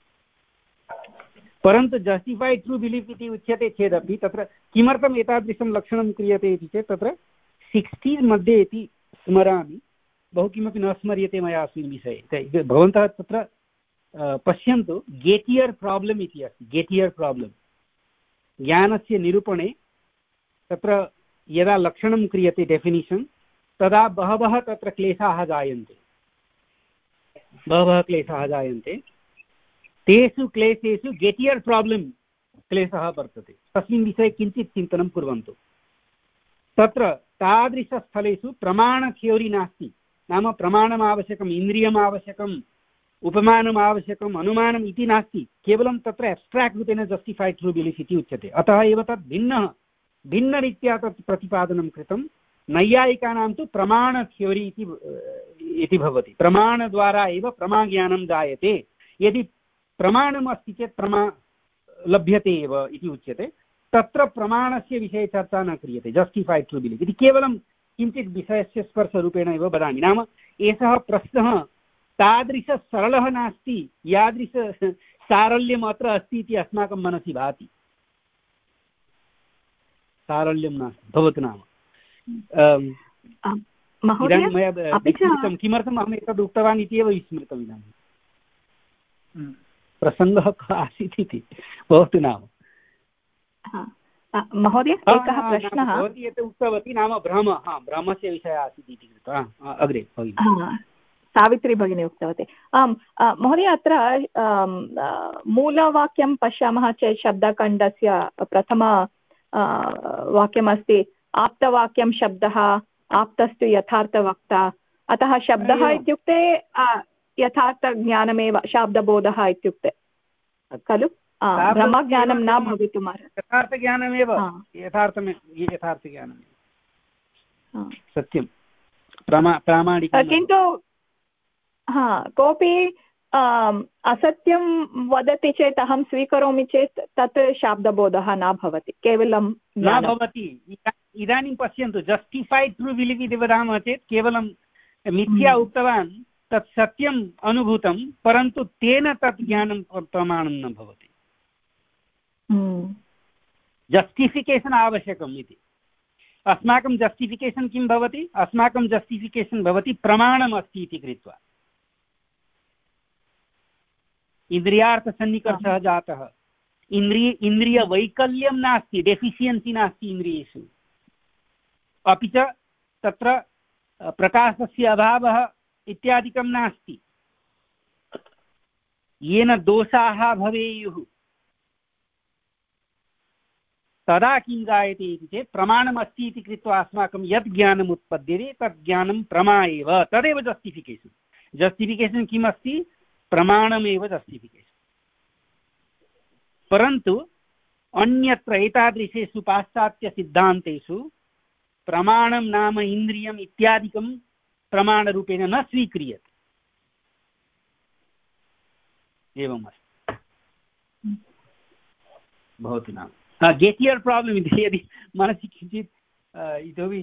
परन्तु जस्टिफैड् ट्रू बिलीफ् इति उच्यते चेदपि तत्र किमर्थम् एतादृशं लक्षणं क्रियते इति चेत् तत्र सिक्स्टीस् मध्ये इति स्मरामि, बहु किमपि न स्मर्यते मया अस्मिन् विषये। भवन्तः तत्र पश्यन्तु, गेटियर् प्राब्लम् इति अस्ति। गेटियर् प्राब्लम् ज्ञानस्य निरूपणे तत्र यदा लक्षणं क्रियते डेफिनिशन्, तदा बहवः तत्र क्लेशाः जायन्ते बहवः क्लेशाः जायन्ते तेषु क्लेशेषु गेटियर् प्राब्लम् क्लेशः वर्तते। तस्मिन् विषये किञ्चित् चिन्तनं कुर्वन्तु। तत्र तादृशस्थलेषु प्रमाणथ्योरि नास्ति, नाम प्रमाणम् आवश्यकम्, इन्द्रियम् आवश्यकम्, उपमानम् आवश्यकम्, अनुमानम् इति नास्ति। केवलं तत्र एब्स्ट्राक्ट् रूपेण जस्टिफैड् ट्रू बिलीफ् इति उच्यते। अतः एव तत् भिन्नः भिन्नरीत्या तत् प्रतिपादनं कृतं। नैयायिकानां तु प्रमाणथ्योरि इति इति भवति। प्रमाणद्वारा एव प्रमाज्ञानं जायते। यदि प्रमाणम् अस्ति चेत् प्रमा लभ्यते एव इति उच्यते। तत्र प्रमाणस्य विषये चर्चा न क्रियते, जस्टिफैड् ट्रू बिलीफ् इति केवलं किञ्चित् विषयस्य स्पर्शरूपेण एव वदामि। नाम एषः प्रश्नः तादृशसरलः नास्ति, यादृश सारल्यम् अत्र अस्ति इति अस्माकं मनसि भाति। सारल्यं नास्ति भवतु। नाम इदानीं मया विस्मृतं, किमर्थम् अहम् एतद् उक्तवान् इति एव विस्मृतम् इदानीं। प्रसङ्गः कः आसीत् इति भवतु। नाम महोदय एकः प्रश्नः भवती यत् उक्तवती, नाम भ्रम हा भ्रमस्य विषयः आसीत् इति कृत्वा अग्रे सावित्री भगिनी उक्तवती। आम् महोदय, अत्र मूलवाक्यं पश्यामः चेत् शब्दखण्डस्य प्रथम वाक्यमस्ति आप्तवाक्यं शब्दः, आप्तस्तु यथार्थवक्ता। अतः शब्दः इत्युक्ते यथार्थज्ञानमेव, शाब्दबोधः इत्युक्ते खलु? ब्रह्मज्ञानं न भवितुमर्हति, यथार्थज्ञानमेव, यथार्थमे यथार्थज्ञानमेव सत्यं प्रामाणिकं। किन्तु हा कोऽपि असत्यं वदति चेत् अहं स्वीकरोमि चेत् तत् शाब्दबोधः न भवति, केवलं न भवति। इदानीं पश्यन्तु, जस्टिफैड् ट्रू बिलीफ् इति वदामः चेत् केवलं मिथ्या उक्तवान् तत् सत्यम् अनुभूतं, परन्तु तेन तत् ज्ञानं प्रमाणं न भवति। जस्टिफिकेशन् आवश्यकम् इति। अस्माकं जस्टिफिकेशन् किं भवति? अस्माकं जस्टिफिकेशन् भवति प्रमाणम् अस्ति इति कृत्वा। इन्द्रियार्थसन्निकर्षः जातः, इन्द्रिय इन्द्रियवैकल्यं नास्ति, डेफिशियन्सि नास्ति इन्द्रियेषु, अपि च तत्र प्रकाशस्य अभावः इत्यादिकं नास्ति, येन दोषाः भवेयुः। तदा किं जायते इति चेत् प्रमाणमस्ति इति कृत्वा अस्माकं यत् ज्ञानम् उत्पद्यते तत् ज्ञानं प्रमा एव, तदेव जस्टिफिकेशन्। जस्टिफिकेशन् किम् अस्ति? प्रमाणमेव जस्टिफिकेशन्। परन्तु अन्यत्र एतादृशेषु पाश्चात्यसिद्धान्तेषु प्रमाणं नाम इन्द्रियम् इत्यादिकं प्रमाणरूपेण न स्वीक्रियते। एवमस्ति भवतु। नाम गेटियर् प्राब्लम् इति यदि मनसि किञ्चित् इतोपि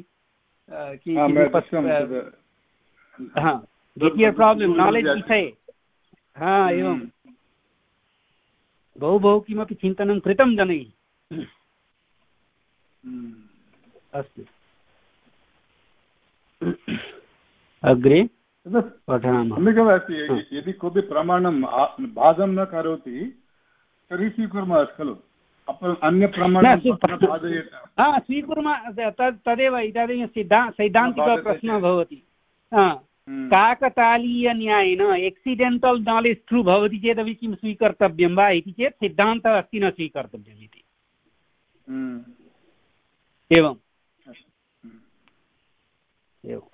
गेटियर् प्राब्लम् नालेज् विषये हा एवं बहु बहु किमपि चिन्तनं कृतं जनैः। अस्तु अग्रे पठामः। सम्यगेव अस्ति। यदि कोऽपि प्रमाणं बाधं न करोति तर्हि स्वीकुर्मः खलु, अन्यप्रमाणं स्वीकुर्मः। तदेव इदानीं सिद्धा सैद्धान्तिकप्रश्नः भवति। काकतालीयन्यायेन एक्सिडेण्टल् नालेज् ट्रू भवति चेदपि किं स्वीकर्तव्यं वा इति चेत् सिद्धान्तः अस्ति न स्वीकर्तव्यम् इति। एवम् एवम्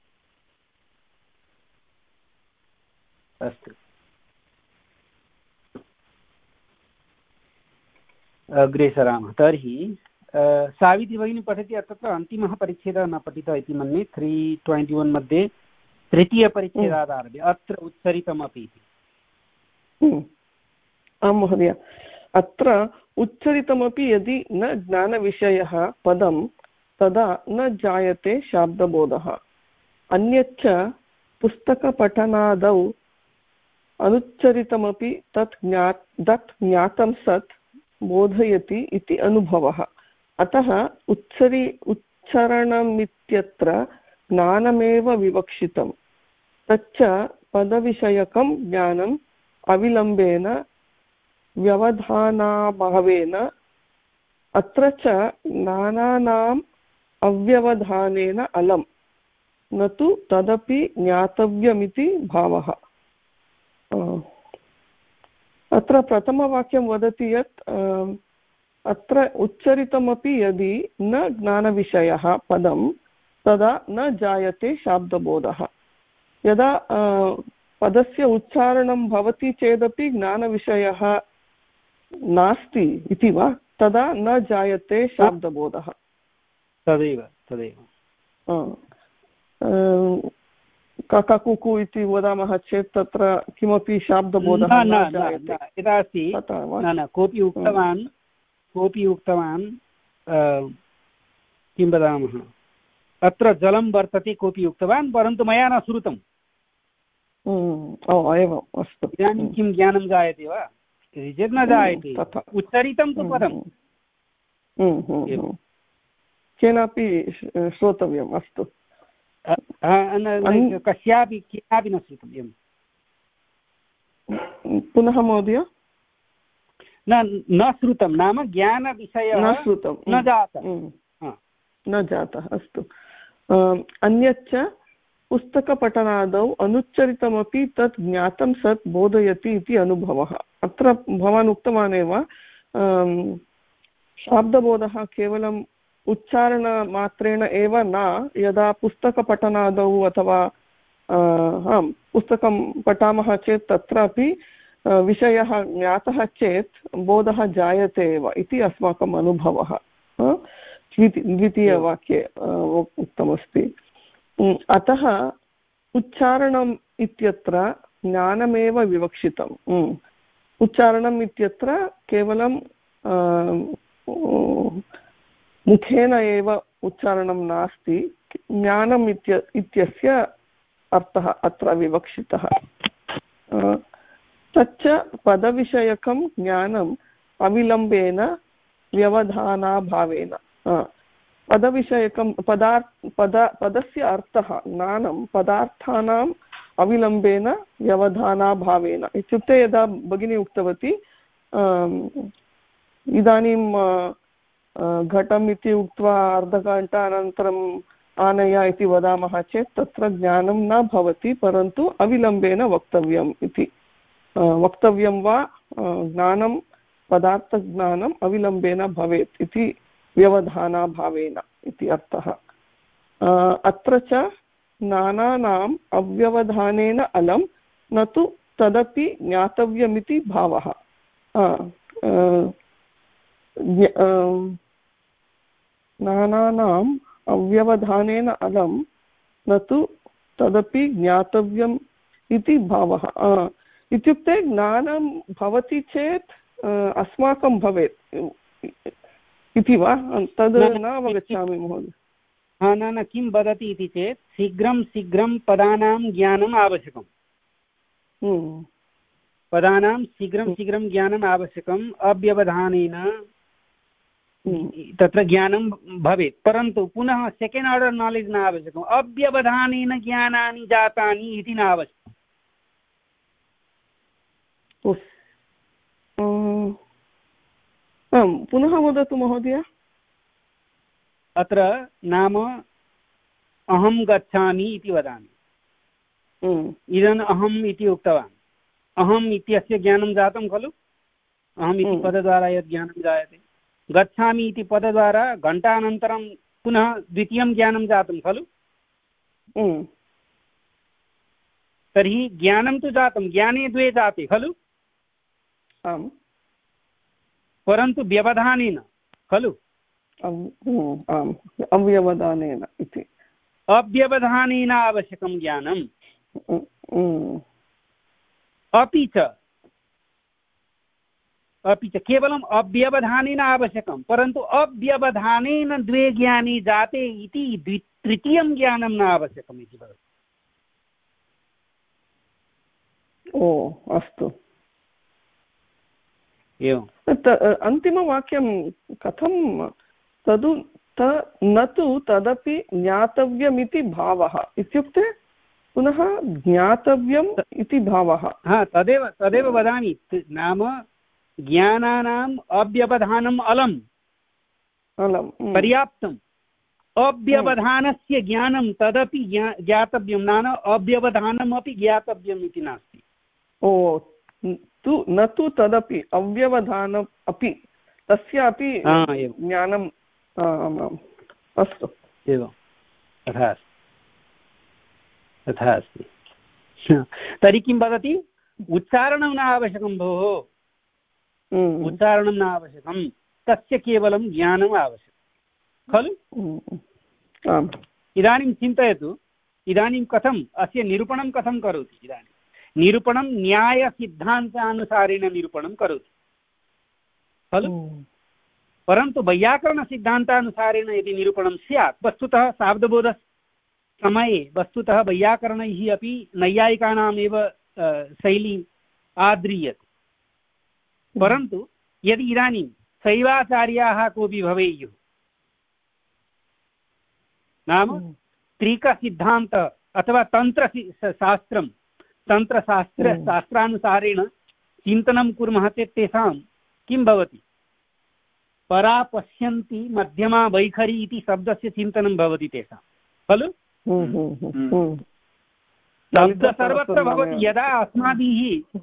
अस्तु अग्रे सरामः। तर्हि सावित्री भगिनी पठति। तत्र अन्तिमः परिच्छेदः न पठितः इति मन्ये त्री ट्वेण्टि वन् मध्ये तृतीयपरिच्छेदादारभ्य अत्र उच्चरितमपि। आं महोदय, अत्र उच्चरितमपि यदि न ज्ञानविषयः पदं तदा न जायते शाब्दबोधः। अन्यच्च पुस्तकपठनादौ अनुच्चरितमपि तत् ज्ञा तत् ज्ञातं सत् बोधयति इति अनुभवः। अतः उच्चरि उच्चारणमित्यत्र ज्ञानमेव विवक्षितं। तच्च पदविषयकं ज्ञानम् अविलम्बेन व्यवधानाभावेन। अत्र च ज्ञानानाम् अव्यवधानेन अलम्, न तु तदपि ज्ञातव्यमिति भावः। अत्र प्रथमवाक्यं वदति यत् अत्र उच्चरितमपि यदि न ज्ञानविषयः पदं तदा न जायते शाब्दबोधः। यदा पदस्य उच्चारणं भवति चेदपि ज्ञानविषयः नास्ति इति वा, तदा न जायते शाब्दबोधः। तदेव तदेव कककुकु इति वदामः चेत् तत्र किमपि शाब्दबोधः न जायते। यदा अस्ति न न कोऽपि उक्तवान् कोऽपि उक्तवान् किं वदामः, अत्र जलं वर्तते कोऽपि उक्तवान्, परन्तु मया न श्रुतम्। एवम्, अस्तु। इदानीं किं ज्ञानं जायते वा इति चेत् न जायते, उच्चरितं तु पदम्। केनापि श्रोतव्यम्। अस्तु, कस्यापि केनापि न श्रुतव्यम्। पुनः महोदय, न न श्रुतं नाम ज्ञानविषयः न श्रुतं, न जातः न जातः। अस्तु। अन्यच्च पुस्तकपठनादौ अनुच्चरितमपि तत् ज्ञातं सत् बोधयति इति अनुभवः। अत्र भवान् उक्तवान् एव, शाब्दबोधः केवलम् उच्चारणमात्रेण एव न, यदा पुस्तकपठनादौ अथवा आम् पुस्तकं पठामः चेत् तत्रापि विषयः ज्ञातः चेत् बोधः जायते एव इति अस्माकम् अनुभवः द्वितीयवाक्ये उक्तमस्ति। अतः उच्चारणम् इत्यत्र ज्ञानमेव विवक्षितम्। उच्चारणम् इत्यत्र केवलं मुखेन एव उच्चारणं नास्ति, ज्ञानम् इत्य इत्यस्य अर्थः अत्र विवक्षितः। तच्च पदविषयकं ज्ञानम् अविलम्बेन व्यवधानाभावेन। पदविषयकं पदार्थ पद पदस्य अर्थः ज्ञानं पदार्थानाम् अविलम्बेन व्यवधानाभावेन इत्युक्ते यदा भगिनी उक्तवती इदानीं घटम् इति उक्त्वा अर्धघण्टा अनन्तरम् आनय इति वदामः चेत् तत्र ज्ञानं न भवति, परन्तु अविलम्बेन वक्तव्यम् इति वक्तव्यं वा ज्ञानं पदार्थज्ञानम् अविलम्बेन भवेत् इति व्यवधानाभावेन इति अर्थः। अत्र च ज्ञानानाम् अव्यवधानेन अलं, न तु तदपि ज्ञातव्यमिति भावः। ज्ञानानाम् अव्यवधानेन अलं, न तु तदपि ज्ञातव्यम् इति भावः। इत्युक्ते ज्ञानं भवति चेत् अस्माकं भवेत् इति वा, तद् न अवगच्छामि महोदय। न न किं वदति इति चेत् शीघ्रं शीघ्रं पदानां ज्ञानम् आवश्यकम्। पदानां शीघ्रं शीघ्रं ज्ञानम् आवश्यकम्, अव्यवधानेन तत्र ज्ञानं भवेत्, परन्तु पुनः सेकेण्ड् आर्डर् नालेज् न आवश्यकम्, अव्यवधानेन ज्ञानानि जातानि इति न आवश्यकम्। पुनः वदतु महोदय। अत्र नाम अहं गच्छामि इति वदामि, इदम् अहम् इति उक्तवान्, अहम् इत्यस्य ज्ञानं जातं खलु, अहम् इति पदद्वारा यद् ज्ञानं जायते। गच्छामि इति पदद्वारा घण्टानन्तरं पुनः द्वितीयं ज्ञानं जातं खलु। तर्हि ज्ञानं तु जातं, ज्ञाने द्वे जाते खलु, परन्तु व्यवधानेन खलु, अव्यवधानेन इति, अव्यवधानेन आवश्यकं ज्ञानम्। अपि च अपि च केवलम् अव्यवधानेन आवश्यकं, परन्तु अव्यवधानेन द्वे ज्ञाने जाते इति द्वि तृतीयं ज्ञानं न आवश्यकम् इति भवति। ओ अस्तु, एवं अन्तिमवाक्यं कथं तदु त न तु तदपि ज्ञातव्यमिति भावः इत्युक्ते पुनः ज्ञातव्यम् इति भावः। हा, तदेव तदेव वदामि, नाम ज्ञानानाम् अव्यवधानम् अलम् अलम् पर्याप्तम्, अव्यवधानस्य ज्ञानं तदपि ज्ञातव्यं, नाम अव्यवधानमपि ज्ञातव्यम् इति नास्ति। ओ तु न तु तदपि अव्यवधानम् अपि तस्यापि ज्ञानम्, अस्तु एवं तथा अस्ति, तथा अस्ति। तर्हि किं वदति, उच्चारणं न आवश्यकं भोः, उच्चारणं न आवश्यकं, तस्य केवलं ज्ञानम् आवश्यकं खलु। इदानीं चिन्तयतु, इदानीं कथम् अस्य निरूपणं कथं करोति, इदानीं निरूपणं न्यायसिद्धान्तानुसारेण निरूपणं करोति खलु, परन्तु वैयाकरणसिद्धान्तानुसारेण यदि निरूपणं स्यात्, वस्तुतः शाब्दबोधसमये वस्तुतः वैयाकरणैः अपि नैयायिकानामेव शैली आद्रीयते, परन्तु यदि इदानीं शैवाचार्याः कोऽपि भवेयुः, नाम त्रिकसिद्धान्त अथवा तन्त्रशास्त्रं तन्त्रशास्त्र शास्त्रानुसारेण चिन्तनं कुर्मः चेत् तेषां किं भवति, परा पश्यन्ति मध्यमा वैखरी इति शब्दस्य चिन्तनं भवति तेषां खलु। शब्द सर्वत्र भवति, यदा अस्माभिः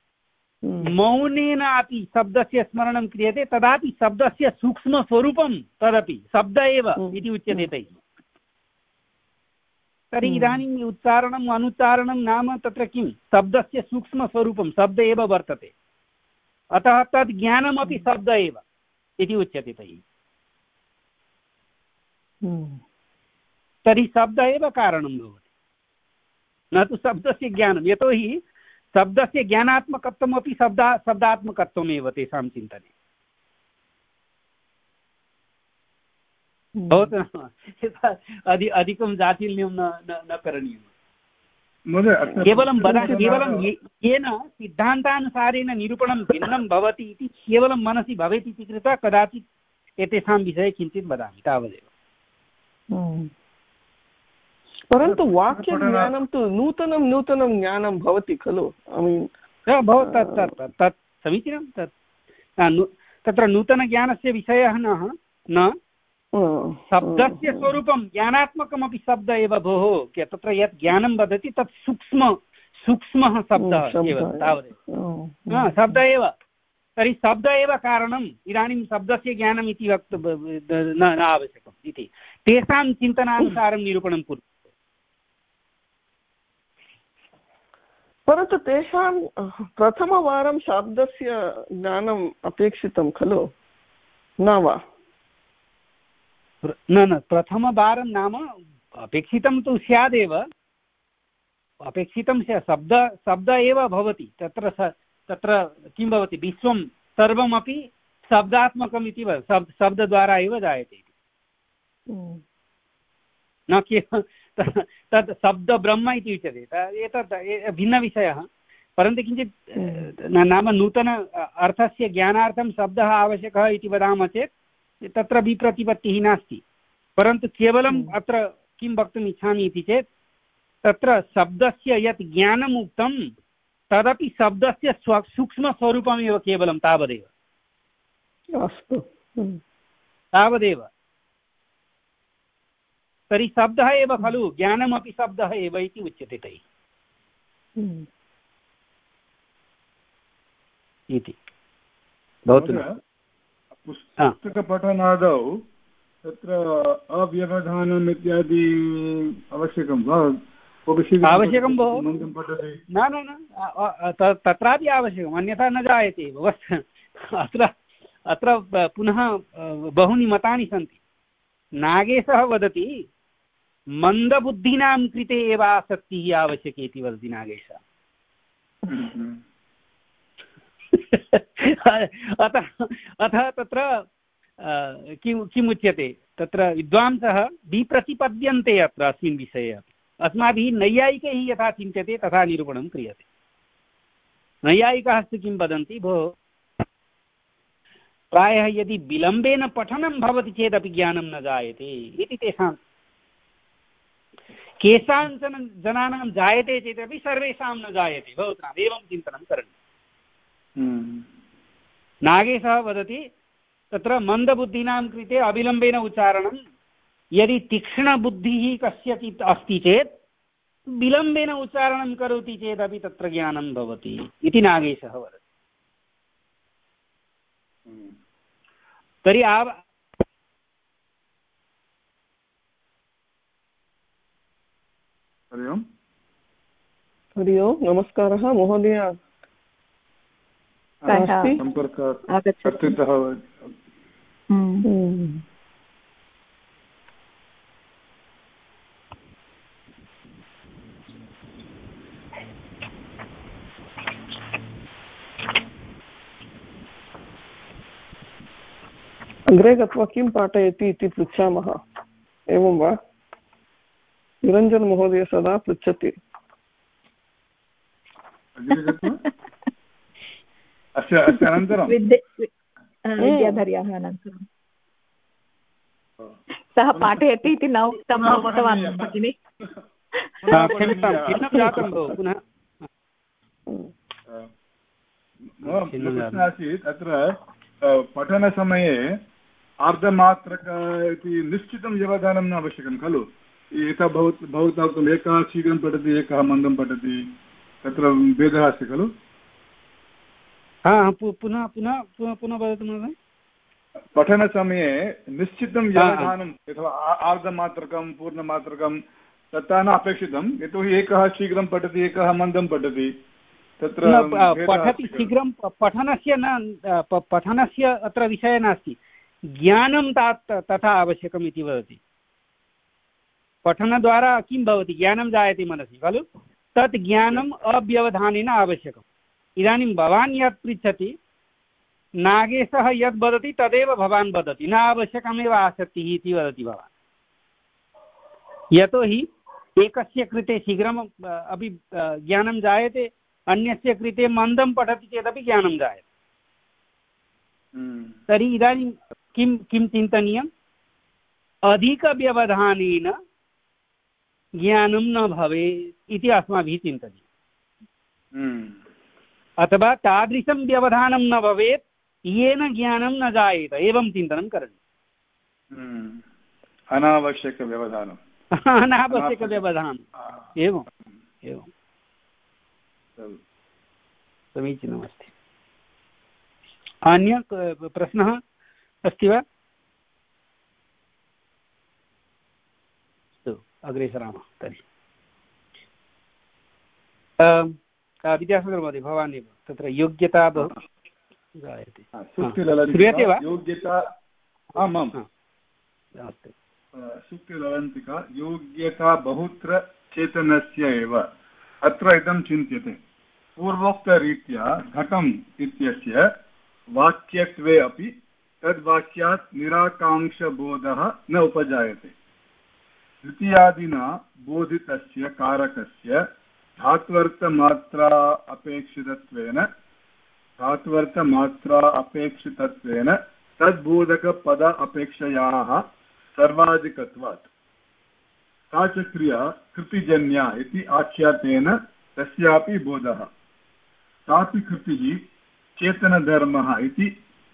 मौनेन अपि शब्दस्य स्मरणं क्रियते तदापि शब्दस्य सूक्ष्मस्वरूपं तदपि शब्द एव इति उच्यते तैः। तर्हि इदानीम् उच्चारणम् अनुच्चारणं नाम तत्र किं, शब्दस्य सूक्ष्मस्वरूपं शब्द एव वर्तते, अतः तद् ज्ञानमपि शब्द एव इति उच्यते तैः। तर्हि शब्द एव कारणं भवति, न तु शब्दस्य ज्ञानं, यतोहि शब्दस्य ज्ञानात्मकत्वमपि शब्दा शब्दात्मकत्वमेव तेषां चिन्तने। भवतु अधि अधिकं जाटिल्यं न न करणीयं, केवलं वदा केवलं येन सिद्धान्तानुसारेण निरूपणं भिन्नं भवति इति केवलं मनसि भवेत् इति कृत्वा कदाचित् एतेषां विषये किञ्चित् वदामि, तावदेव। परन्तु वाक्यज्ञानं तु नूतनं नूतनं ज्ञानं भवति खलु, तत् समीचीनं, तत् तत्र नूतनज्ञानस्य विषयः न न शब्दस्य स्वरूपं ज्ञानात्मकमपि शब्द एव भोः, तत्र यत् ज्ञानं वदति तत् सूक्ष्म सूक्ष्मः शब्दः केवलं तावदेव, शब्द एव। तर्हि शब्द एव कारणम्, इदानीं शब्दस्य ज्ञानम् इति वक्त न आवश्यकम् इति तेषां चिन्तनानुसारं निरूपणं कुर्मः। परन्तु तेषां प्रथमवारं शब्दस्य ज्ञानम् अपेक्षितं खलु, न वा? न न प्रथमवारं नाम अपेक्षितं तु स्यादेव, अपेक्षितं शब्द शब्द एव भवति तत्र, तत्र किं भवति, विश्वं सर्वमपि शब्दात्मकम् इति शब्द शब्दद्वारा एव जायते, न केवलं तत् शब्दब्रह्म इति उच्यते, एतत् भिन्नविषयः। परन्तु किञ्चित् नाम नूतन अर्थस्य ज्ञानार्थं शब्दः आवश्यकः इति वदामः चेत् तत्र विप्रतिपत्तिः नास्ति, परन्तु केवलम् अत्र किं वक्तुम् इच्छामि इति चेत् तत्र शब्दस्य यत् ज्ञानम् उक्तं तदपि शब्दस्य स्व सूक्ष्मस्वरूपमेव केवलं, तावदेव। अस्तु, तावदेव। तर्हि शब्दः एव खलु, ज्ञानमपि शब्दः एव इति उच्यते तैः। इति भवतु। पुस्तकपठनादौ तत्र अव्यवधानम् इत्यादि आवश्यकं वा? आवश्यकं भो न न न तत्रापि आवश्यकम्, अन्यथा न जायते एव। अत्र अत्र पुनः बहूनि मतानि सन्ति। नागेशः वदति मन्दबुद्धीनां कृते एव आसक्तिः आवश्यकी इति वदति नागेशः। अतः अतः तत्र किं किम् उच्यते, तत्र विद्वांसः विप्रतिपद्यन्ते अत्र अस्मिन् विषये अपि। अस्माभिः नैयायिकैः यथा चिन्त्यते तथा निरूपणं क्रियते। नैयायिकाः किं वदन्ति, भो प्रायः यदि विलम्बेन पठनं भवति चेदपि ज्ञानं न जायते इति तेषां। केषाञ्चन जनानां जायते चेदपि सर्वेषां न जायते, भवताम् एवं चिन्तनं करणीयम्। नागेशः वदति तत्र मन्दबुद्धीनां कृते अविलम्बेन उच्चारणं, यदि तीक्ष्णबुद्धिः कस्यचित् अस्ति चेत् विलम्बेन उच्चारणं करोति चेदपि तत्र ज्ञानं भवति इति नागेशः वदति। तर्हि आव हरि ओम्। हरि ओम्, नमस्कारः महोदय। सम्पर्कः अग्रे गत्वा किं पाठयति इति पृच्छामः, एवं वा? निरञ्जनमहोदय सदा पृच्छति। विद्याधर्याः अनन्तरं सः पाठयति इति न उक्तं उक्तवान् भगिनि। प्रश्नः आसीत् अत्र पठनसमये आर्धमात्रक इति निश्चितं व्यवधानं न आवश्यकं खलु? यथा भवत् भवता उक्तम्, एकः शीघ्रं पठति एकः मन्दं पठति, तत्र भेदः अस्ति खलु? पुनः पुनः पुनः पुनः वदतु महोदय। पठनसमये निश्चितं व्यवधानं, यथा आर्धमात्रकं पूर्णमात्रकं तथा न अपेक्षितं, यतोहि एकः शीघ्रं पठति एकः मन्दं पठति, तत्र पठति शीघ्रं। पठनस्य न पठनस्य अत्र विषयः नास्ति, ज्ञानं तात तथा आवश्यकम् इति वदति। पठनद्वारा किं भवति, ज्ञानं जायते मनसि खलु, तत् ज्ञानम् अव्यवधानेन आवश्यकम्। इदानीं भवान् यत् पृच्छति, नागेशः यद् वदति तदेव भवान् वदति, न आवश्यकमेव आसक्तिः इति वदति भवान्। यतोहि एकस्य कृते शीघ्रम् अपि ज्ञानं जायते, अन्यस्य कृते मन्दं पठति चेदपि ज्ञानं जायते। तर्हि इदानीं किं किं चिन्तनीयम्, अधिकव्यवधानेन ज्ञानं न भवेत् इति अस्माभिः चिन्तनीयम्। अथवा तादृशं व्यवधानं न भवेत् येन ज्ञानं न जायेत, एवं चिन्तनं करणीयम्। अनावश्यकव्यवधानम् अनावश्यकव्यवधानम् एवम् एवं समीचीनमस्ति। अन्य प्रश्नः अस्ति वा? अस्तु, अग्रे सरामः तर्हि। विद्यासागरमहोदय, भवान् एव तत्र योग्यता बहु जायते, श्रूयते वा? योग्यता आम् आम् अस्तु। सुक्तिलवन्तिका योग्यता बहुत्र चेतनस्य एव अत्र इदं चिन्त्यते। पूर्वोक्तरीत्या घटम् इत्यस्य वाक्यत्वे अपि तद्वाक्यात् निराकाङ्क्षबोधः न उपजायते। द्वितीयादिना बोधितस्य कारकस्य धात्वर्थमात्रा अपेक्षितत्वेन धात्वर्थमात्रा अपेक्षितत्वेन तद्बोधकपद अपेक्षयाः सर्वाधिकत्वात् सा च क्रिया कृतिजन्या इति आख्यातेन तस्यापि बोधः। सापि कृतिः चेतनधर्मः इति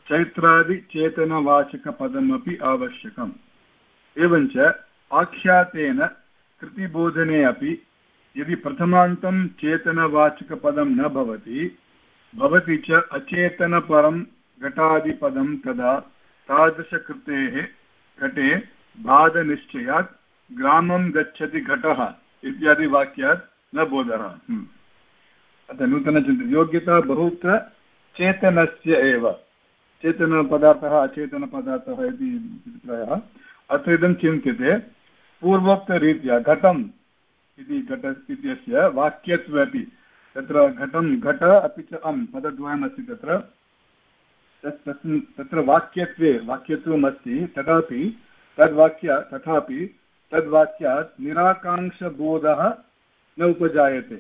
चैत्रादिचेतनवाचकपदमपि आवश्यकम्। एवञ्च आख्यातेन कृतिबोधने अपि यदि प्रथमान्तं चेतनवाचकपदं न भवति भवति च अचेतनपरं घटादिपदं तदा तादृशकृतेः घटे बाधनिश्चयात् ग्रामं गच्छति घटः इत्यादि वाक्यात् न बोधः। अतः नूतनचिन्तनं योग्यता बहुत्र चेतनस्य एव चेतनपदार्थः अचेतनपदार्थः इति अभिप्रायः। अत्र इदं चिन्त्यते पूर्वोक्तरीत्या घटम् इति घट इत्यस्य वाक्यत्वे अपि तत्र घटं घट अपि च अम् पदद्वयमस्ति तत्र तत् तत्र वाक्यत्वे वाक्यत्वमस्ति तथापि तद्वाक्य तथापि तद्वाक्यात् निराकाङ्क्षबोधः न उपजायते।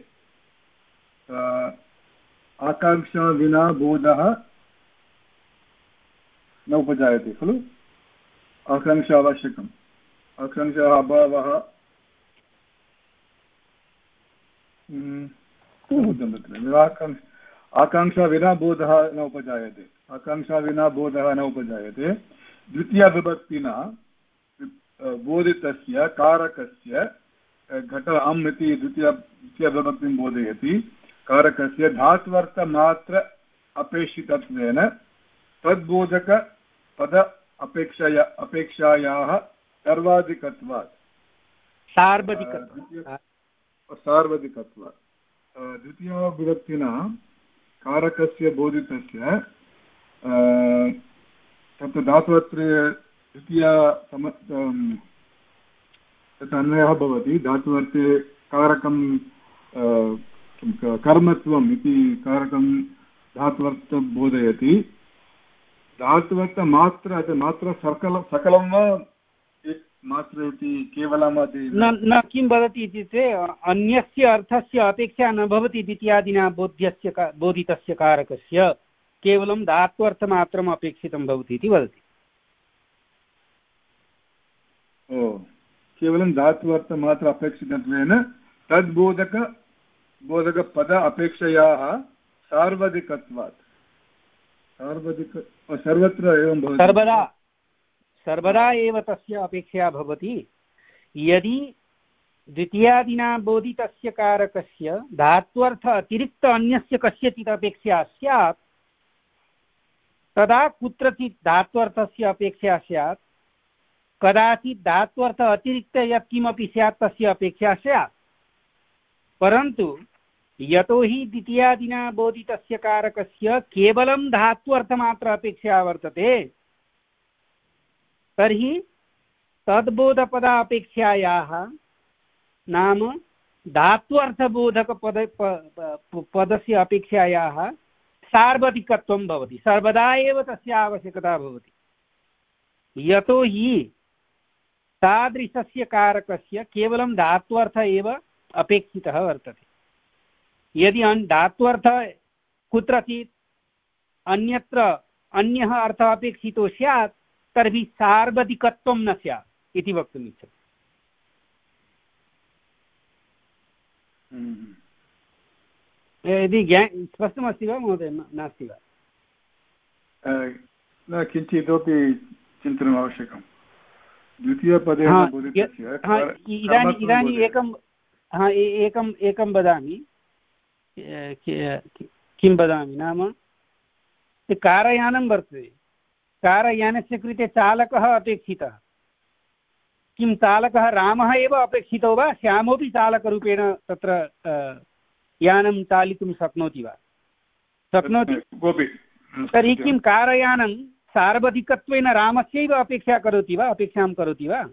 आकाङ्क्षा विना बोधः न उपजायते खलु। आकाङ्क्षा आवश्यकम्। आकाङ्क्षायाः अभावः निराकाङ्क्ष आकाङ्क्षा विना बोधः न उपजायते। आकाङ्क्षा विना बोधः न उपजायते। द्वितीयविभक्तिना बोधितस्य कारकस्य घट अम् इति द्वितीय द्वितीयविभक्तिं बोधयति। कारकस्य धात्वर्थमात्र अपेक्षितत्वेन तद्बोधकपद अपेक्षया अपेक्षायाः सर्वाधिकत्वात् सार्वधिकत्वात् सार्वधिकत्वात् द्वितीयविभक्तिना कारकस्य बोधितस्य तत् धात्वत्र द्वितीय सम तत् अन्वयः भवति। धातुवर्थे कारकं कर्मत्वम् इति कारकं धात्वर्थं बोधयति। धात्वर्थमात्र मात्र सकल सकलं वा मात्र इति केवलम् न किं वदति इत्युक्ते अन्यस्य अर्थस्य अपेक्षा न भवति द्वितीयादिना बोध्यस्य बोधितस्य कारकस्य केवलं धात्वर्थमात्रम् अपेक्षितं भवति इति वदति। ओ केवलं धात्वर्थमात्र अपेक्षितत्वेन तद्बोधक बोधकपद अपेक्षयाः सार्वधिकत्वात् सार्वधिक सर्वत्र एवं भवति। सर्वदा सर्वदा एव तस्य अपेक्षया भवति। यदि द्वितीयादिना बोधितस्य कारकस्य धात्वर्थ अतिरिक्त अन्यस्य कस्यचित् अपेक्षा स्यात् तदा कुत्रचित् धात्वर्थस्य अपेक्षा स्यात् कदाचित् धात्वर्थ अतिरिक्त यत् किमपि स्यात् तस्य अपेक्षा स्यात्। परन्तु यतोहि द्वितीयादिना बोधितस्य कारकस्य केवलं धात्वर्थमात्र अपेक्षा वर्तते तर्हि तद्बोधपदापेक्षायाः नाम धात्वर्थबोधकपद पदस्य अपेक्षायाः सार्वधिकत्वं भवति। सर्वदा एव तस्य आवश्यकता भवति। यतोहि तादृशस्य कारकस्य केवलं धात्वर्थ एव अपेक्षितः वर्तते। यदि धात्वर्थ कुत्रचित् अन्यत्र अन्यः अर्थः अपेक्षितो स्यात् तर्हि सार्वधिकत्वं न स्यात् इति वक्तुम् इच्छति। यदि ज्ञान स्पष्टमस्ति वा महोदय नास्ति वा? न किञ्चित् इतोपि चिन्तनम् आवश्यकं। द्वितीयपदे इदानीम् इदानीम् एकं हा एकम् एकं वदामि। किं वदामि नाम कारयानं वर्तते। कारयानस्य कृते चालकः अपेक्षितः। किं चालकः रामः एव अपेक्षितो वा श्यामोऽपि चालकरूपेण तत्र यानं चालितुं शक्नोति वा? शक्नोति। तर्हि किं कारयानं सार्वधिकत्वेन रामस्यैव अपेक्षा करोति वा अपेक्षां करोति वा?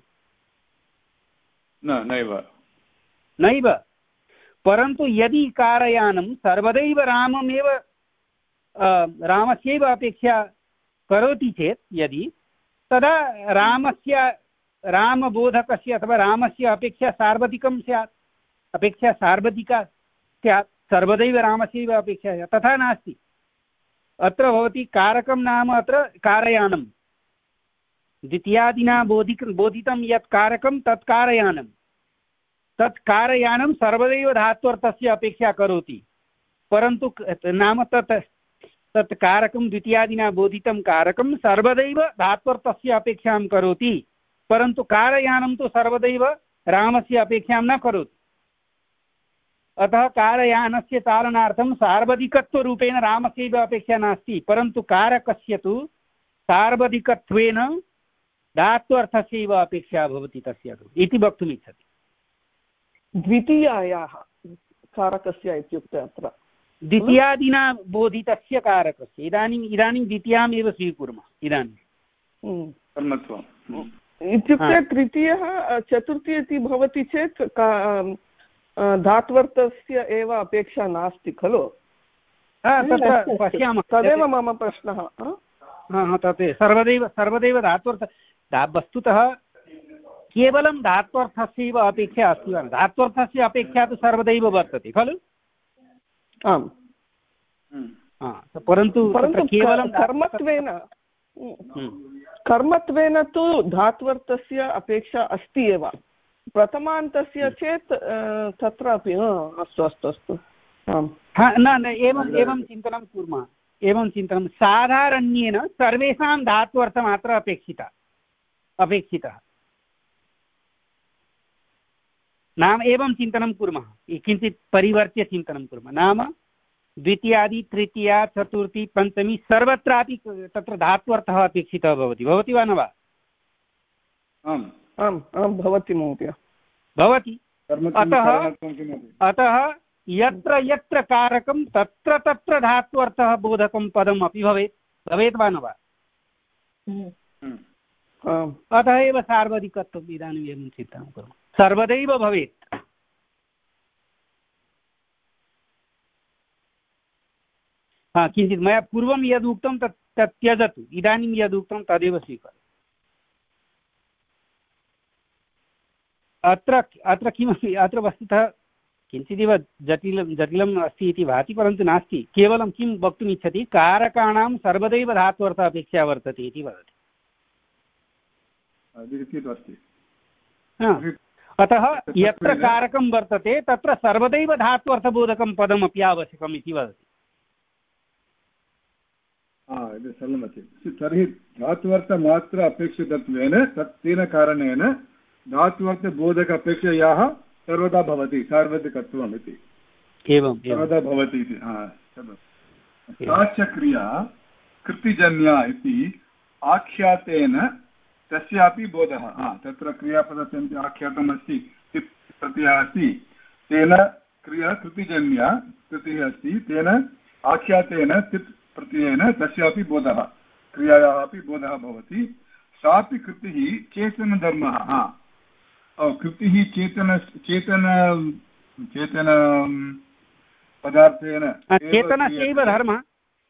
नैव नैव। परन्तु यदि कारयानं सर्वदैव राममेव रामस्यैव अपेक्षा करोति चेत् यदि तदा रामस्य रामबोधकस्य अथवा रामस्य अपेक्षा सार्वधिकं स्यात्। अपेक्षा सार्वधिका स्यात्। सर्वदैव रामस्यैव अपेक्षा स्यात्। तथा नास्ति। अत्र भवति कारकं नाम अत्र कारयानं द्वितीयादिना बोधिक बोधितं यत् कारकं तत् कारयानं तत् कारयानं सर्वदैव धात्वर्थस्य अपेक्षा करोति। परन्तु नाम तत् तत् कारकं द्वितीयादिना बोधितं कारकं सर्वदैव धात्वर्थस्य अपेक्षां करोति। परन्तु कारयानं तु सर्वदैव रामस्य अपेक्षां न करोति। अतः कारयानस्य चालनार्थं सार्वधिकत्वरूपेण रामस्यैव अपेक्षा नास्ति, परन्तु कारकस्य तु सार्वधिकत्वेन धात्वर्थस्यैव अपेक्षा भवति तस्य इति वक्तुम् इच्छति। द्वितीयायाः कारकस्य इत्युक्ते अत्र द्वितीयादिना बोधितस्य कारकस्य इदानीम् इदानीं द्वितीयामेव स्वीकुर्मः। इदानीं इत्युक्ते तृतीयः चतुर्थी इति भवति चेत् धात्वर्थस्य एव अपेक्षा नास्ति खलु? तत्र पश्यामः, तदेव मम प्रश्नः। तत् सर्वदैव सर्वदैव धात्वर्थ वस्तुतः केवलं धात्वर्थस्यैव अपेक्षा अस्ति वा? धात्वर्थस्य अपेक्षा तु सर्वदैव वर्तते खलु? आम्, परन्तु केवलं कर्मत्वेन कर्मत्वेन तु धात्वर्थस्य अपेक्षा अस्ति एव। प्रथमान्तस्य चेत् तत्रापि अस्तु अस्तु अस्तु आम् न न एवम् एवं चिन्तनं कुर्मः। एवं चिन्तनं साधारण्येन सर्वेषां धात्वर्थमात्र अपेक्षिता अपेक्षितः नाम एवं चिन्तनं कुर्मः, किञ्चित् परिवर्त्य चिन्तनं कुर्मः। नाम द्वितीयादि तृतीया चतुर्थी पञ्चमी सर्वत्रापि तत्र धात्वर्थः अपेक्षितः भवति भवति वा न वा? आम् आम् आम् भवति महोदय भवति। अतः अतः यत्र यत्र कारकं तत्र तत्र धात्वर्थः बोधकं पदम् अपि भवेत् भवेत् वा न वा? अतः एव सार्वधिकत्वम् इदानीम् एवं चिन्तनं कुर्मः, सर्वदैव भवेत्। हा किञ्चित् मया पूर्वं यदुक्तं तत् तत् त्यजतु, इदानीं यदुक्तं तदेव स्वीकरोतु। अत्र अत्र किमपि अत्र वस्तुतः किञ्चिदिव जटिलं जटिलम् अस्ति इति भाति, परन्तु नास्ति। केवलं किं वक्तुम् इच्छति, कारकाणां सर्वदैव धात्वर्थ अपेक्षा वर्तते इति वदति। अतः यत्र कारकं वर्तते तत्र सर्वदैव धात्वर्थबोधकं पदमपि आवश्यकम् इति वदति। तर्हि धात्वर्थमात्र अपेक्षितत्वेन तेन कारणेन धात्वर्थबोधक अपेक्षयाः सर्वदा भवति सार्वधिकत्वम् इति एवं सर्वदा भवति इति। सा च क्रिया कृतिजन्या इति आख्यातेन तस्यापि बोधः। तत्र क्रियापदस्य आख्यातम् अस्ति, तिप् प्रत्ययः अस्ति, तेन क्रिया कृतिजन्या कृतिः अस्ति, तेन आख्यातेन तिप् प्रत्ययेन तस्यापि बोधः, क्रियायाः अपि बोधः भवति। सापि कृतिः चेतनधर्मः। कृतिः चेतन चेतन चेतन पदार्थेन चेतनस्यैव धर्मः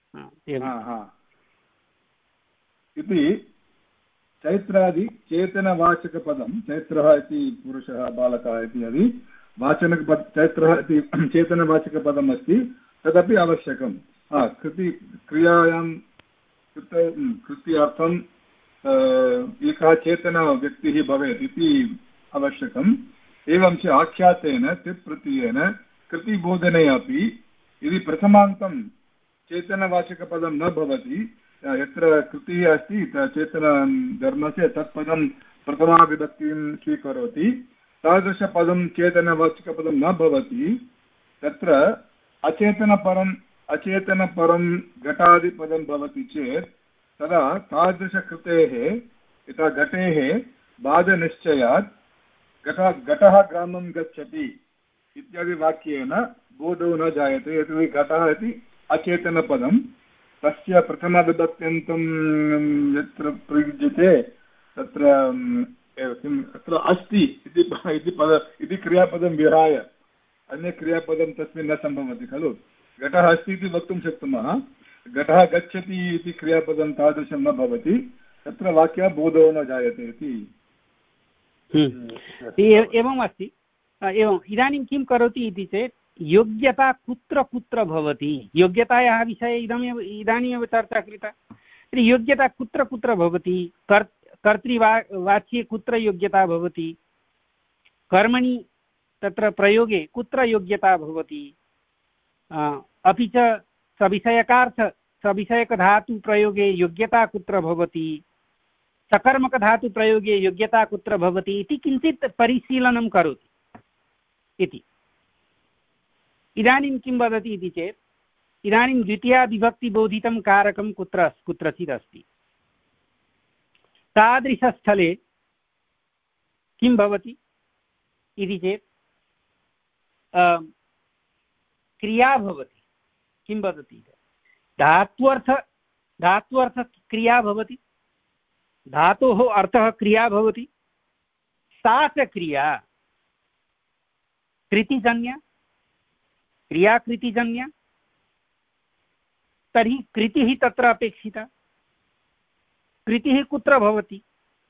इति चैत्रादि चेतनवाचकपदं, चैत्रः इति पुरुषः बालकः इति यदि वाचनकपद चैत्रः इति चेतनवाचकपदम् अस्ति तदपि आवश्यकं। कृति क्रियायां कृत कृत्यर्थं एकः चेतनव्यक्तिः भवेत् इति आवश्यकम्। एवं च आख्यातेन तिप् प्रत्ययेन कृतिबोधने अपि यदि प्रथमान्तं चेतनवाचकपदं न भवति, यत्र कृतिः अस्ति चेतनधर्मस्य तत्पदं प्रथमाविभक्तिं स्वीकरोति, तादृशपदं चेतनवाचकपदं न भवति, तत्र अचेतनपरम् अचेतनपरं घटादिपदं भवति चेत् तदा तादृशकृतेः यथा घटेः बाधनिश्चयात् घटः घटः ग्रामं गच्छति इत्यादि वाक्येन बोधो न जायते। यतोहि घटः इति अचेतनपदं, तस्य प्रथमविभक्त्यन्तं यत्र प्रयुज्यते तत्र किम् अत्र अस्ति इति पद इति क्रियापदं विहाय अन्यक्रियापदं तस्मिन् न सम्भवति खलु। घटः अस्ति इति वक्तुं शक्नुमः, घटः गच्छति इति क्रियापदं तादृशं न भवति, तत्र वाक्यः बोधो न जायते इति। एवम् अस्ति। एवम् इदानीं किं करोति इति चेत् योग्यता कुत्र कुत्र भवति, योग्यतायाः विषये इदमेव इदानीमेव चर्चा कृता। तर्हि योग्यता कुत्र कुत्र भवति, कर् कर्तृवा वाच्ये कुत्र योग्यता भवति, कर्मणि तत्र प्रयोगे कुत्र योग्यता भवति, अपि च सविषयकार्थ सविषयकधातुप्रयोगे योग्यता कुत्र भवति, सकर्मकधातुप्रयोगे योग्यता कुत्र भवति इति किञ्चित् परिशीलनं करोति इति। इदानीं किं वदति इति चेत् इदानीं द्वितीयाविभक्तिबोधितं कारकं कुत्र कुत्रचित् अस्ति। तादृशस्थले किं भवति इति चेत् क्रिया भवति। किं वदति धात्वर्थ धात्वर्थ क्रिया भवति, धातोः अर्थः क्रिया भवति, सा च क्रिया कृतिजन्या क्रिया कृतिजन्या। तर्हि कृतिः तत्र अपेक्षिता। कृतिः कुत्र भवति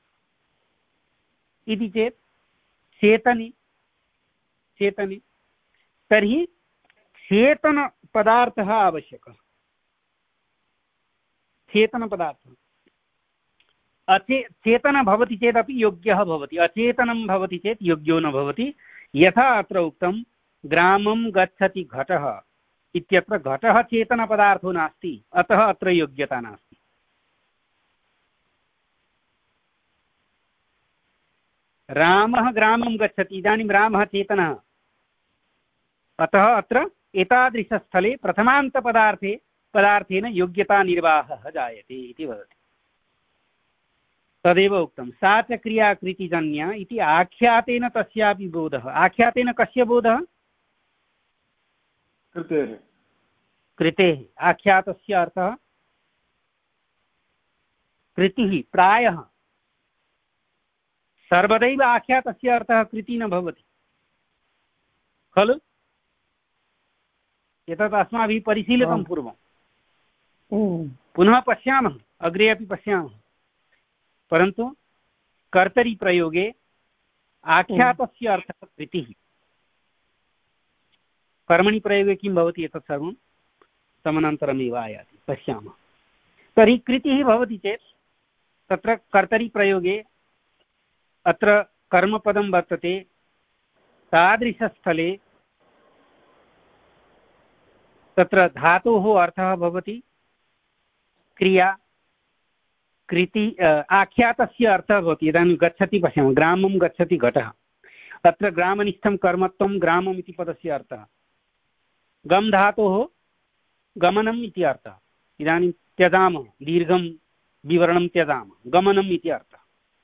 इति चेत् चेतने चेतने। तर्हि चेतनपदार्थः आवश्यकः। चेतनपदार्थः अचे चेतन भवति चेदपि योग्यः भवति, अचेतनं भवति चेत् योग्यो न भवति। यथा अत्र उक्तं ग्रामं गच्छति घटः इत्यत्र घटः चेतनपदार्थो नास्ति, अतः अत्र योग्यता नास्ति। रामः ग्रामं गच्छति, इदानीं रामः चेतनः, अतः अत्र एतादृशस्थले प्रथमान्तपदार्थे पदार्थेन योग्यतानिर्वाहः जायते इति वदति। तदेव उक्तं सा च क्रिया कृतिजन्या इति आख्यातेन तस्यापि बोधः। आख्यातेन कस्य बोधः? कृतेः। कृतेः। आख्यातस्य अर्थः कृतिः। प्रायः सर्वदैव आख्यातस्य अर्थः कृतिः न भवति खलु। एतत् अस्माभिः परिशीलितं पूर्वं, पुनः पश्यामः, अग्रे अपि पश्यामः। परन्तु कर्तरिप्रयोगे आख्यातस्य अर्थः कृतिः, कर्मणि प्रयोगे किं भवति एतत् सर्वं समनन्तरमेव आयाति, पश्यामः। तर्हि कृतिः भवति चेत् तत्र कर्तरिप्रयोगे अत्र कर्मपदं वर्तते, तादृशस्थले तत्र धातोः अर्थः भवति क्रिया कृति। आख्यातस्य अर्थः भवति, इदानीं गच्छति पश्यामः, ग्रामं गच्छति घटः, अत्र ग्रामनिष्ठं कर्मत्वं ग्रामम् इति पदस्य अर्थः। गम धातोः गमनम् इति अर्थः। इदानीं त्यजामः, दीर्घं विवरणं त्यजामः, गमनम् इति अर्थः।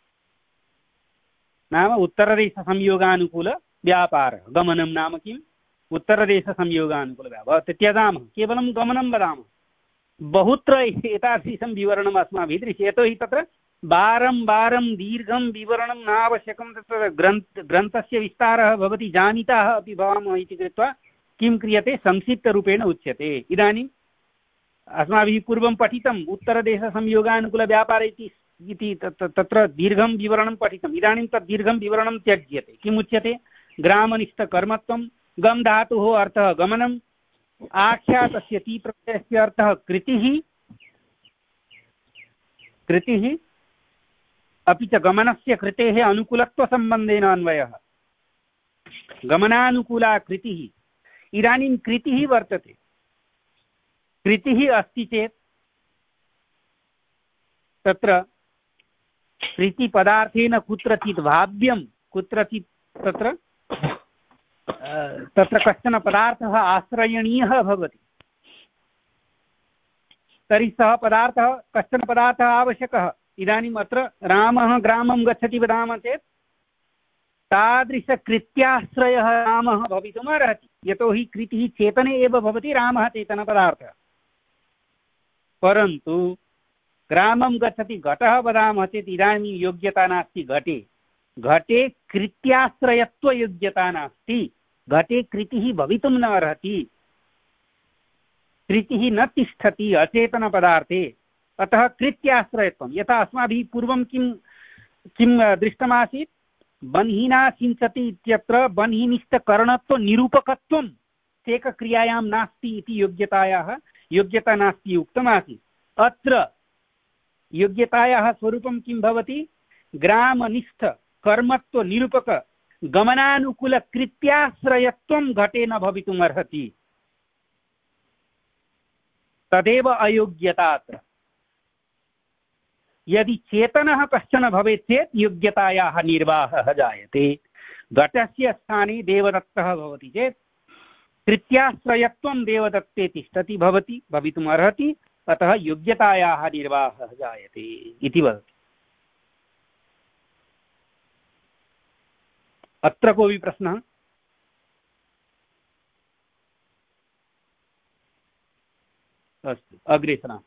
नाम उत्तरदेशसंयोगानुकूलव्यापारः। गमनं नाम किम्? उत्तरदेशसंयोगानुकूलव्यापारः। त्यजामः, केवलं गमनं वदामः। बहुत्र एतादृशं विवरणम् अस्माभिः दृश्यते, यतोहि तत्र वारं वारं दीर्घं विवरणं नावश्यकं। तत्र ग्रन्थ ग्रन्थस्य विस्तारः भवति, जानीताः अपि भवामः इति कृत्वा किं क्रियते, संक्षिप्तरूपेण उच्यते। इदानीम् अस्माभिः पूर्वं पठितम् उत्तरदेशसंयोगानुकूलव्यापारः इति इति तत्र दीर्घं विवरणं पठितम्। इदानीं तत् दीर्घं विवरणं त्यज्यते। किम् उच्यते? ग्रामनिष्ठकर्मत्वं, गम धातुः अर्थः गमनम्, आख्यातस्य ति प्रत्ययस्य अर्थः कृतिः कृतिः अपि च गमनस्य कृतेः अनुकूलत्वसम्बन्धेन अन्वयः, गमनानुकूला कृतिः। इदानीं कृतिः वर्तते, कृतिः अस्ति चेत् तत्र कृतिपदार्थेन कुत्रचित् भाव्यं, कुत्रचित् तत्र तत्र कश्चन पदार्थः आश्रयणीयः भवति। तर्हि सः पदार्थः, कश्चन पदार्थः आवश्यकः। इदानीम् अत्र रामः ग्रामं गच्छति वदामः चेत् तादृशकृत्याश्रयः रामः भवितुम् अर्हति, यतोहि कृतिः चेतने एव भवति, रामः चेतनपदार्थः। परन्तु ग्रामं गच्छति घटः वदामः चेत् इदानीं योग्यता नास्ति घटे। घटे कृत्याश्रयत्वयोग्यता नास्ति, घटे कृतिः भवितुं न अर्हति, कृतिः न तिष्ठति अचेतनपदार्थे। अतः कृत्याश्रयत्वं, यथा अस्माभिः पूर्वं किं किं दृष्टमासीत्, बन्हिना सिञ्चति इत्यत्र बन्हिनिष्ठकरणत्वनिरूपकत्वं एकक्रियायां नास्ति इति योग्यतायाः योग्यता नास्ति उक्तमासीत्। अत्र योग्यतायाः स्वरूपं किं भवति? ग्रामनिष्ठ कर्मत्वनिरूपक गमनानुकूलकृत्याश्रयत्वं घटे न भवितुम् अर्हति, तदेव अयोग्यता अत्र। यदि चेतनः कश्चन भवेत् चेत् योग्यतायाः निर्वाहः जायते। घटस्य स्थाने देवदत्तः भवति चेत् तृतीयाश्रयत्वं देवदत्ते तिष्ठति भवति भवितुम् अर्हति, अतः योग्यतायाः निर्वाहः जायते इति वदति। अत्र कोऽपि प्रश्नः? अस्तु, अग्रे सरामः।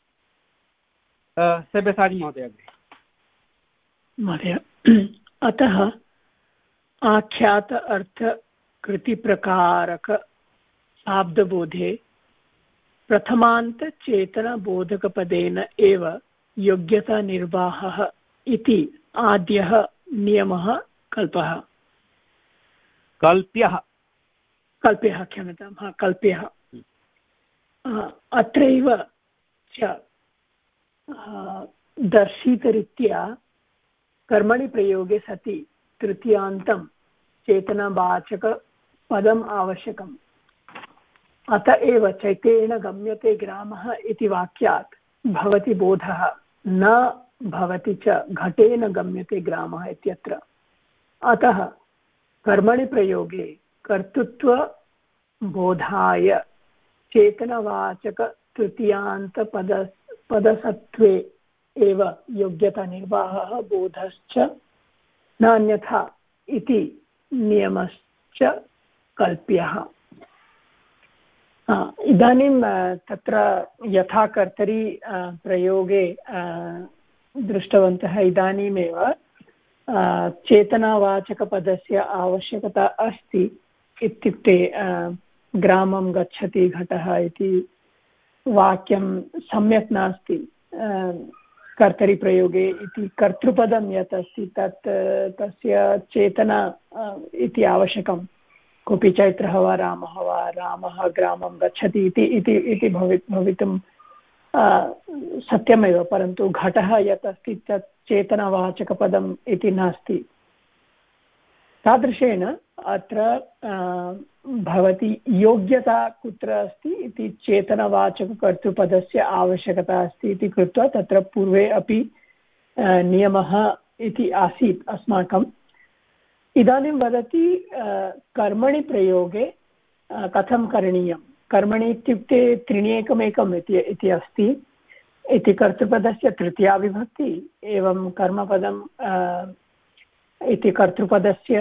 सब्यसाची महोदय अग्रे। महोदय, अतः आख्यात अर्थ कृतिप्रकारक शाब्दबोधे प्रथमान्त चेतनबोधकपदेन एव योग्यतानिर्वाहः इति आद्यः नियमः कल्पः कल्प्यः कल्प्यः क्षम्यतां हा कल्प्यः अत्रैव च दर्शितरीत्या कर्मणि प्रयोगे सति तृतीयान्तं चेतनवाचकपदम् आवश्यकम्। अत एव चैतेन गम्यते ग्रामः इति वाक्यात् भवति बोधः, न भवति च घटेन गम्यते ग्रामः इत्यत्र। अतः कर्मणि प्रयोगे कर्तृत्वबोधाय चेतनवाचकतृतीयान्तपद पदसत्त्वे एव योग्यतानिर्वाहः बोधश्च नान्यथा इति नियमश्च कल्प्यः। इदानीं तत्र यथा कर्तरि प्रयोगे दृष्टवन्तः, इदानीमेव चेतनावाचकपदस्य आवश्यकता अस्ति। इत्युक्ते ग्रामं गच्छति घटः इति वाक्यं सम्यक् नास्ति कर्तरिप्रयोगे इति कर्तृपदं यत् अस्ति तत् तस्य चेतना इति आवश्यकं। कोऽपि चैत्रः वा रामः वा रामः ग्रामं गच्छति इति इति इति भवि भवितुं सत्यमेव, परन्तु घटः यत् अस्ति तत् चेतनवाचकपदम् इति नास्ति। तादृशेन अत्र भवति योग्यता कुत्र अस्ति इति चेतनवाचककर्तृपदस्य आवश्यकता अस्ति इति कृत्वा तत्र पूर्वे अपि नियमः इति आसीत् अस्माकम्। इदानीं वदति कर्मणि प्रयोगे कथं करणीयं। कर्मणि इत्युक्ते त्रीणि एकमेकम् इति इति अस्ति इति कर्तृपदस्य तृतीया विभक्ति, एवं कर्मपदं इति कर्तृपदस्य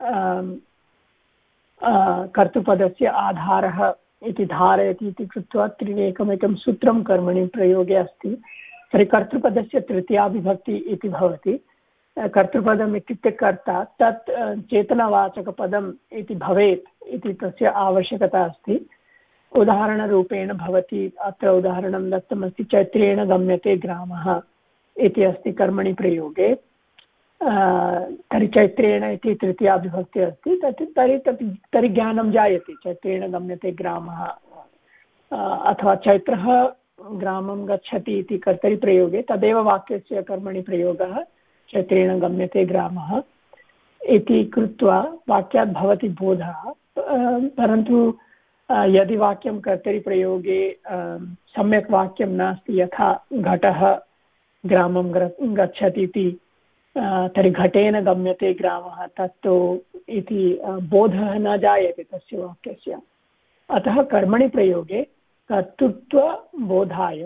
कर्तृपदस्य आधारः इति धारयति इति कृत्वा त्रीणि एकमेकं सूत्रं कर्मणि प्रयोगे अस्ति। तर्हि कर्तृपदस्य तृतीया विभक्ति इति भवति। कर्तृपदम् इत्युक्ते कर्ता, तत् चेतनवाचकपदम् इति भवेत् इति तस्य आवश्यकता अस्ति। उदाहरणरूपेण भवति अत्र उदाहरणं दत्तमस्ति, चैत्रेण गम्यते ग्रामः इति अस्ति कर्मणि प्रयोगे। तर्हि चैत्रेण इति तृतीया विभक्ति अस्ति, तत् तर्हि तत् तर्हि ज्ञानं जायते चैत्रेण गम्यते ग्रामः। अथवा चैत्रः ग्रामं गच्छति इति कर्तरिप्रयोगे तदेव वाक्यस्य कर्मणि प्रयोगः चैत्रेण गम्यते ग्रामः इति कृत्वा वाक्यात् भवति बोधः। परन्तु यदि वाक्यं कर्तरिप्रयोगे सम्यक् वाक्यं नास्ति, यथा घटः ग्रामं गच्छति इति, तर्हि घटेन गम्यते ग्रामः, तत्तु इति बोधः न जायते तस्य वाक्यस्य। अतः कर्मणि प्रयोगे कर्तृत्वबोधाय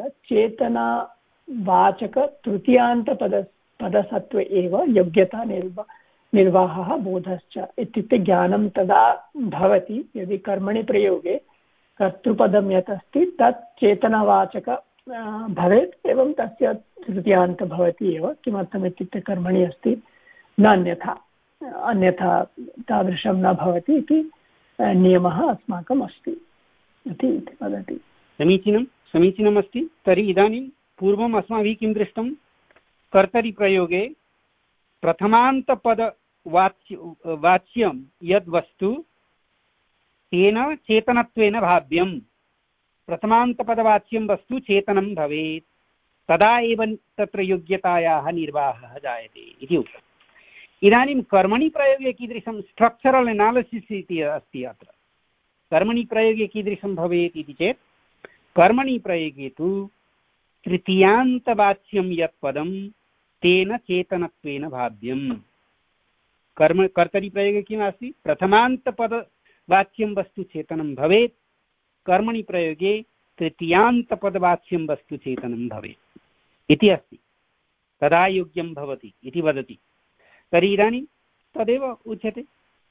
चेतनावाचकतृतीयान्तपद पदसत्त्वे एव योग्यता निर्वा निर्वाहः बोधश्च। इत्युक्ते ज्ञानं तदा भवति यदि कर्मणि प्रयोगे कर्तृपदं यत् अस्ति तत् चेतनावाचक भवेत्, एवं तस्य तृतीयान्त भवति एव। किमर्थम् इत्युक्ते कर्मणि अस्ति, नान्यथा अन्यथा तादृशं न भवति इति नियमः अस्माकम् अस्ति इति वदति। समीचीनं समीचीनमस्ति। तर्हि इदानीं पूर्वम् अस्माभिः किं दृष्टं, कर्तरिप्रयोगे प्रथमान्तपदवाच्य वाच्यं यद्वस्तु तेन चेतनत्वेन भाव्यं, प्रथमान्तपदवाच्यं वस्तु चेतनं भवेत्, तदा एव तत्र योग्यतायाः निर्वाहः जायते इति उक्तम्। इदानीं कर्मणि प्रयोगे कीदृशं स्ट्रक्चरल् एनालिसिस् इति अस्ति। अत्र कर्मणि प्रयोगे कीदृशं भवेत् इति चेत्, कर्मणि प्रयोगे तु तृतीयान्तवाच्यं यत् पदं तेन चेतनत्वेन भाव्यं। कर्म कर्तरिप्रयोगे किम् अस्ति, प्रथमान्तपद वाच्यं वस्तु चेतनं भवेत्, कर्मणि प्रयोगे तृतीयान्तपदवाच्यं वस्तु चेतनं भवेत् इति अस्ति, तदा योग्यं भवति इति वदति। तर्हि इदानीं तदेव उच्यते।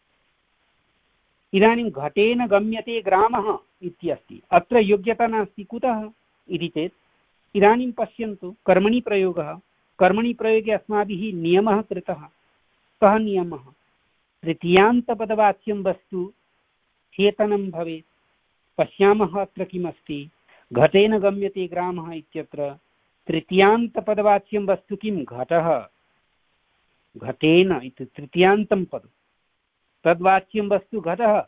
इदानीं घटेन गम्यते ग्रामः इत्यस्ति, अत्र योग्यता नास्ति। कुतः इति चेत् इदानीं पश्यन्तु, कर्मणि प्रयोगः, कर्मणि प्रयोगे अस्माभिः नियमः कृतः। कः नियमः? तृतीयान्तपदवाच्यं वस्तु चेतनं भवेत्। पश्यामः अत्र किमस्ति, घटेन गम्यते ग्रामः इत्यत्र तृतीयान्तपदवाच्यं वस्तु किं? घटः। घटेन इति तृतीयान्तं पदं, तद्वाच्यं वस्तु घटः।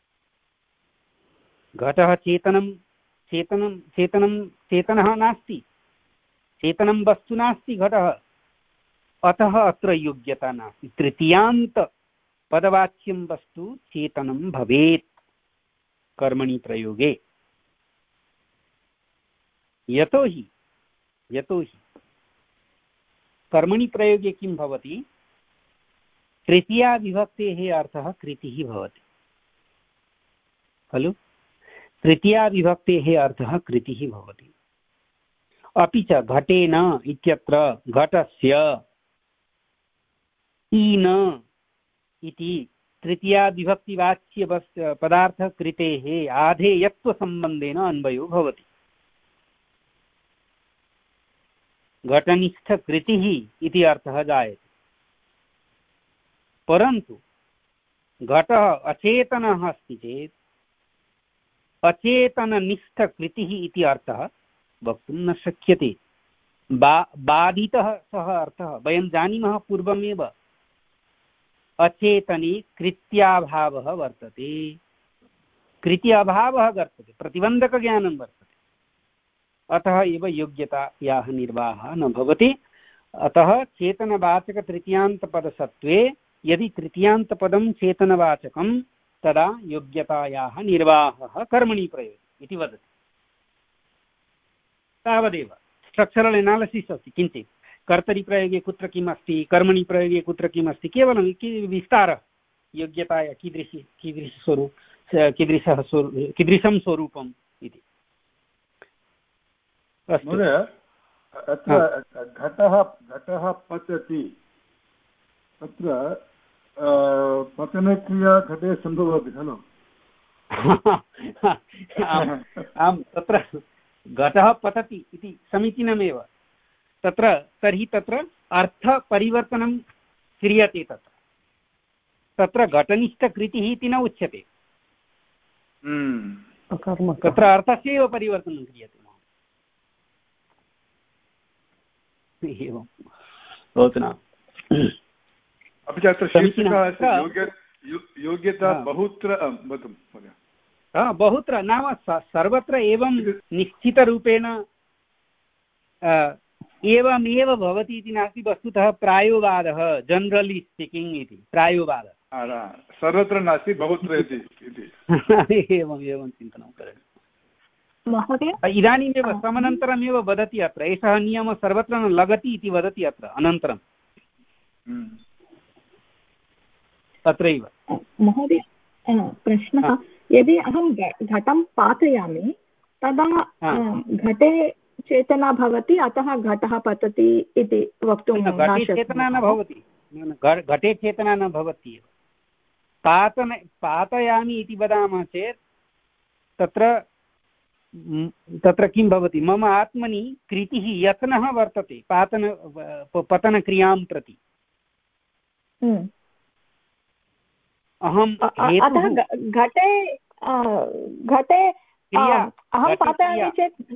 घटः चेतनं चेतनं चेतनं चेतनः नास्ति, चेतनं वस्तु नास्ति घटः, अतः अत्र योग्यता नास्ति। तृतीयान्तपदवाच्यं वस्तु चेतनं भवेत् कर्मणि प्रयोगे। यतोहि यतोहि कर्मणि प्रयोगे किं भवति? तृतीया विभक्तेः अर्थः कृतिः भवति खलु? तृतीया विभक्तेः अर्थः कृतिः भवति। अपि च घटेन इत्यत्र घटस्य ईन इति तृतीया विभक्तिवाच्य पदार्थकृतेः आधेयत्वसम्बन्धेन अन्वयो भवति। घटनिष्ठकृतिः इति अर्थः जायते। परन्तु घटः अचेतनः अस्ति चेत् अचेतननिष्ठकृतिः इति अर्थः वक्तुं न शक्यते। बा बाधितः सः अर्थः वयं जानीमः पूर्वमेव। अचेतने कृत्याभावः वर्तते, कृति अभावः वर्तते, प्रतिबन्धकज्ञानं वर्तते, अतः एव योग्यतायाः निर्वाहः न भवति। अतः चेतनवाचकतृतीयान्तपदसत्त्वे यदि तृतीयान्तपदं चेतनवाचकं तदा योग्यतायाः निर्वाहः कर्मणि प्रयोगे इति वदति। तावदेव स्ट्रक्चरल् एनालिसिस् अस्ति। किञ्चित् कर्तरि प्रयोगे कुत्र किम् अस्ति, कर्मणि प्रयोगे कुत्र किम् अस्ति, केवलं विस्तारः योग्यताया कीदृशी कीदृशस्वरूप कीदृशः स्वरूप कीदृशं स्वरूपम् इति। महोदय अत्र घटः घटः पतति, तत्र पतनक्रिया घटे सम्भवति खलु? आम्, तत्र घटः पतति इति समीचीनमेव। तत्र तर्हि तत्र अर्थपरिवर्तनं क्रियते। तत्र तत्र घटनिष्ठकृतिः इति न उच्यते, तत्र अर्थस्य एव परिवर्तनं क्रियते। एवं भवतु न। अपि च अत्र योग्यता बहुत्र बहुत्र नाम सर्वत्र एवं निश्चितरूपेण एवमेव भवति इति नास्ति। वस्तुतः प्रायोवादः, जनरलि स्पीकिङ्ग् इति प्रायोवादः सर्वत्र नास्ति, बहुत्र इति। एवम् एवं चिन्तनं करणीयम् महोदय। इदानीमेव समनन्तरमेव वदति अत्र, एषः नियमः सर्वत्र न लगति इति वदति अत्र अनन्तरम् अत्रैव। महोदय प्रश्नः, यदि अहं घटं पातयामि तदा घटे चेतना भवति, अतः घटः पतति इति वक्तुं घटे चेतना न भवति, घटे चेतना न भवति एव। पातन पातयामि इति वदामः चेत् तत्र तत्र किं भवति? मम आत्मनि कृतिः यत्नः वर्तते पातन पतनक्रियां प्रति। अहं घटे घटे अहं पातयामि चेत्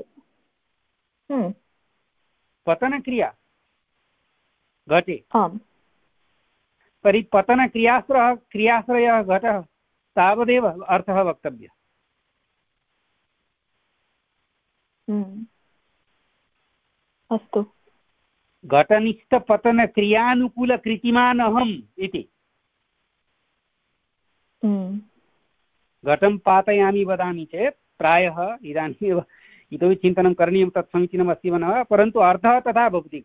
पतनक्रिया घटे, तर्हि पतनक्रियाश्रयः क्रियाश्रयः घटः, तावदेव अर्थः वक्तव्यः। अस्तु। घटनिष्ठपतनक्रियानुकूलकृतिमान् अहम् इति। घटं पातयामि वदामि चेत् प्रायः इदानीमेव इतोपि चिन्तनं करणीयं, तत् समीचीनम् अस्ति वा न वा, परन्तु अर्थः तथा भवति।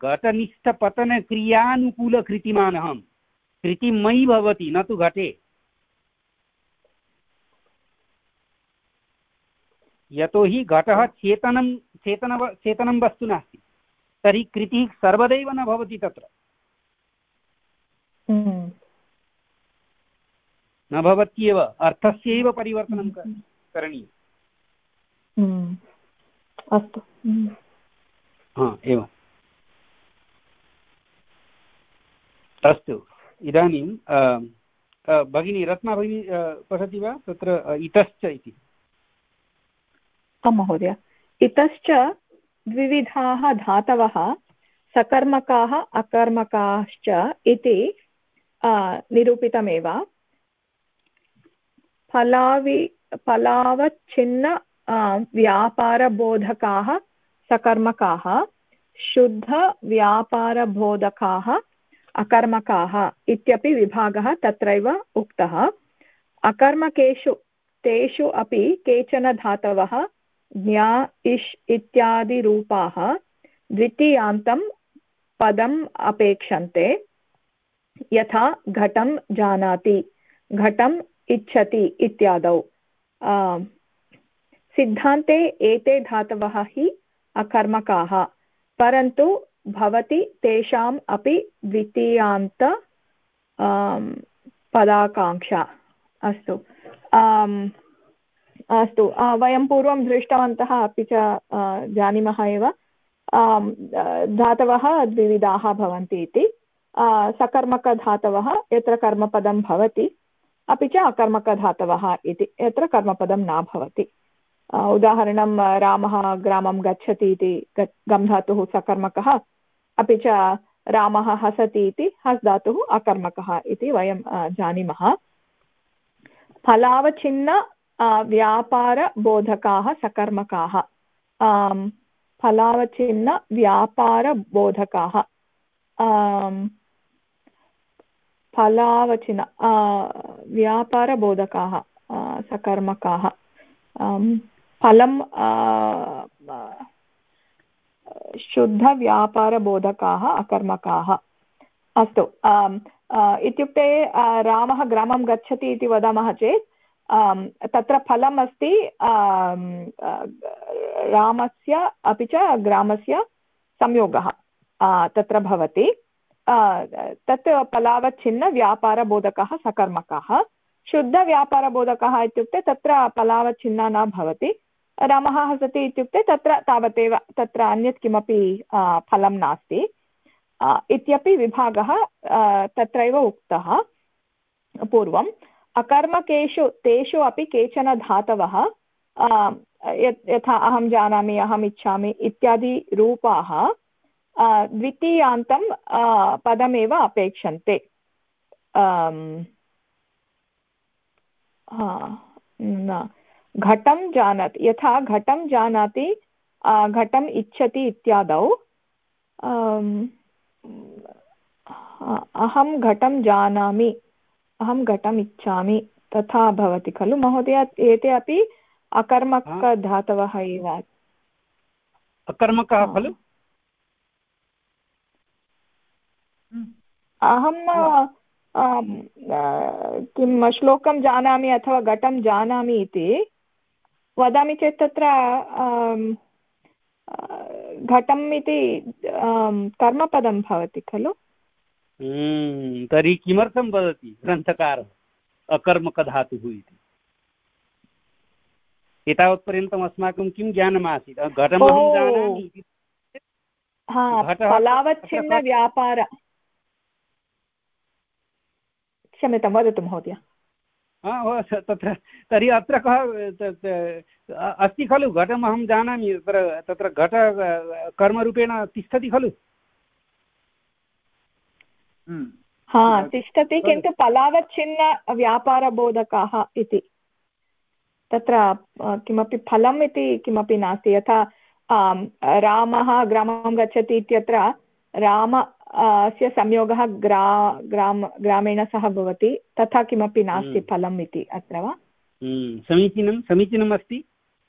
घटनिष्ठपतनक्रियानुकूलकृतिमान् अहं, कृतिमयि भवति, न तु घटे। यतोहि घटः चेतनं चेतन चेतनं वस्तु नास्ति, तर्हि कृतिः सर्वदैव न भवति, तत्र न भवत्येव, अर्थस्यैव परिवर्तनं करणीयम्। अस्तु, हा एवम्। अस्तु, इदानीं भगिनी रत्ना भगिनी पठति वा तत्र इतश्च इति? आं महोदय। इतश्च द्विविधाः धातवः सकर्मकाः अकर्मकाश्च इति निरूपितमेव। फलावि फलावच्छिन्न व्यापारबोधकाः सकर्मकाः, शुद्धव्यापारबोधकाः अकर्मकाः इत्यपि विभागः तत्रैव उक्तः। अकर्मकेषु तेषु अपि केचन धातवः ज्ञा इष् इत्यादिरूपाः द्वितीयान्तं पदम् अपेक्षन्ते, यथा घटं जानाति, घटम् इच्छति इत्यादौ। सिद्धान्ते एते धातवः हि अकर्मकाः, परन्तु भवति तेषाम् अपि द्वितीयान्त पदाकाङ्क्षा। अस्तु अस्तु वयं पूर्वं दृष्टवन्तः, अपि च जानीमः एव धातवः द्विविधाः भवन्ति इति। सकर्मकधातवः यत्र कर्मपदं भवति, अपि च अकर्मकधातवः इति यत्र कर्मपदं न भवति। उदाहरणं रामः ग्रामं गच्छति इति गम् धातुः सकर्मकः, अपि च रामः हसति इति हस् धातुः अकर्मकः इति वयं जानीमः। फलावच्छिन्न व्यापारबोधकाः सकर्मकाः। फलावच्छिन्न व्यापारबोधकाः फलावच्छिन्न व्यापारबोधकाः सकर्मकाः। फलं शुद्धव्यापारबोधकाः अकर्मकाः। अस्तु, इत्युक्ते रामः ग्रामं गच्छति इति वदामः चेत् तत्र फलम् अस्ति रामस्य अपि च ग्रामस्य संयोगः तत्र भवति। तत् फलावच्छिन्न व्यापारबोधकः सकर्मकः। शुद्धव्यापारबोधकः इत्युक्ते तत्र फलावच्छिन्ना न भवति। रामः हसति इत्युक्ते तत्र तावदेव, तत्र अन्यत् किमपि फलं नास्ति इत्यपि विभागः तत्रैव उक्तः पूर्वम्। अकर्मकेषु तेषु अपि केचन धातवः यथा अहं जानामि, अहम् इच्छामि इत्यादि रूपाः द्वितीयान्तं पदमेव अपेक्षन्ते। न घटं जानाति, यथा घटं जानाति, घटम् इच्छति इत्यादौ अहं घटं जानामि, अहं घटम् इच्छामि तथा भवति खलु महोदय? एते अपि अकर्मकधातवः एव। अकर्मकः खलु? अहं किं श्लोकं जानामि अथवा घटं जानामि इति वदामि चेत् तत्र घटम् इति कर्मपदं भवति खलु? तर्हि किमर्थं वदति ग्रन्थकारः अकर्मकधातुः इति? एतावत्पर्यन्तम् अस्माकं किं ज्ञानमासीत्? घटमहं जानामि इति। फलावच्छिन्न व्यापार, क्षम्यतां वदतु महोदय। तत्र तर्हि अत्र कः अस्ति खलु? घटमहं जानामि, तत्र तत्र घट कर्मरूपेण तिष्ठति खलु? हा तिष्ठति, किन्तु फलावच्छिन्न व्यापारबोधकाः इति तत्र किमपि फलम् इति किमपि नास्ति। यथा रामः ग्रामं गच्छति इत्यत्र राम अस्य संयोगः ग्रा ग्राम ग्रामेण सह भवति, तथा किमपि नास्ति फलम् इति अत्र वा? समीचीनं समीचीनम् अस्ति।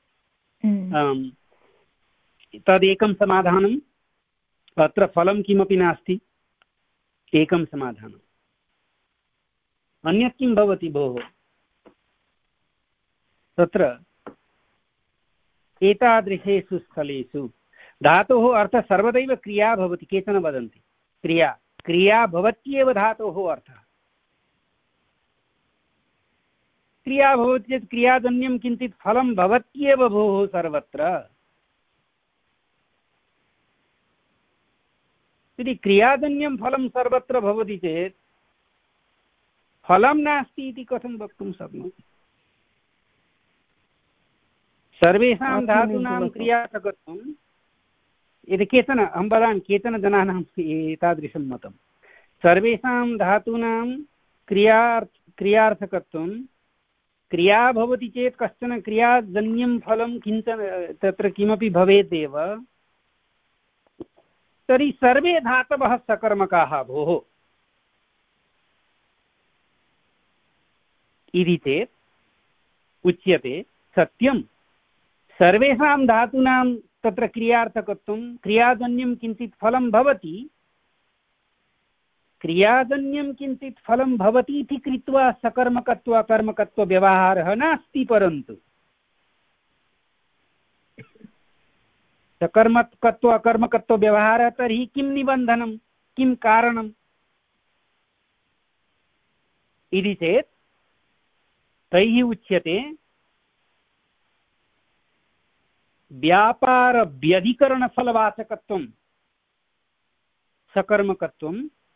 तदेकं समाधानम्। अत्र फलं किमपि नास्ति, एकं समाधानम्। अन्यत् किं भवति भोः? तत्र एतादृशेषु स्थलेषु धातोः अर्थः सर्वदैव क्रिया भवति। केचन वदन्ति क्रिया क्रिया भवत्येव धातोः अर्थः। क्रिया भवति चेत् क्रियाजन्यं किञ्चित् फलं भवत्येव भोः सर्वत्र। यदि क्रियाजन्यं फलं सर्वत्र भवति चेत् फलं नास्ति इति कथं वक्तुं शक्नोति? सर्वेषां धातूनां क्रियार्थकत्वं यदि केचन अहं वदामि केचन जनानाम् एतादृशं मतं सर्वेषां धातूनां क्रियार्थ क्रियार्थकत्वं क्रिया भवति चेत् कश्चन क्रियाजन्यं फलं किञ्चन तत्र किमपि भवेदेव, तर्हि सर्वे धातवः सकर्मकाः भोः इति चेत् उच्यते सत्यं सर्वेषां धातूनां तत्र क्रियार्थकत्वं क्रियाजन्यं किञ्चित् फलं भवति, क्रियाजन्यं किञ्चित् फलं भवति इति कृत्वा सकर्मकत्व अकर्मकत्वव्यवहारः नास्ति। परन्तु सकर्मकत्व अकर्मकत्वव्यवहारः तर्हि किं निबन्धनं किं कारणम् इति चेत् तैः उच्यते व्यापारव्यधिकरणफलवाचकत्वं सकर्मकत्वं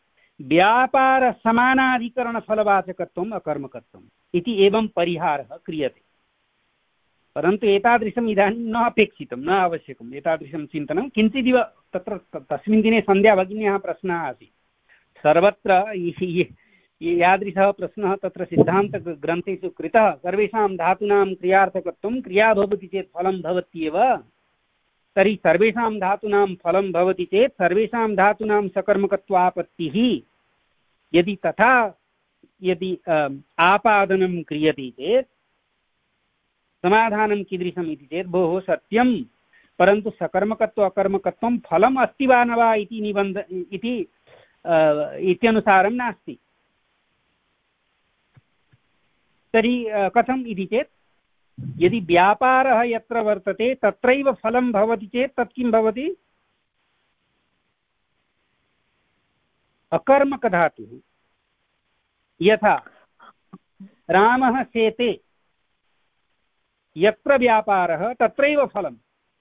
व्यापारसमानाधिकरणफलवाचकत्वम् अकर्मकत्वम् इति एवं परिहारः क्रियते। परन्तु एतादृशम् इदानीं न अपेक्षितं न आवश्यकम् एतादृशं चिन्तनं। किञ्चिदिव तत्र तस्मिन् दिने सन्ध्या भगिन्याः प्रश्नः आसीत् सर्वत्र यादृशः प्रश्नः तत्र सिद्धान्तग्रन्थेषु कृतः सर्वेषां धातूनां क्रियार्थकत्वं क्रिया भवति चेत् फलं भवत्येव, तर्हि सर्वेषां धातूनां फलं भवति चेत् सर्वेषां धातूनां सकर्मकत्वापत्तिः यदि तथा यदि आपादनं क्रियते चेत् समाधानं कीदृशम् इति चेत् भोः सत्यं परन्तु सकर्मकत्व अकर्मकत्वं फलम् अस्ति वा न वा इति निबन्ध इति इत्यनुसारं नास्ति। तर्हि कथम् इति चेत् यदि व्यापारः यत्र वर्तते तत्रैव फलं भवति चेत् तत् किं भवति अकर्मकधातुः। यथा रामः शेते यत्र व्यापारः तत्रैव फलं,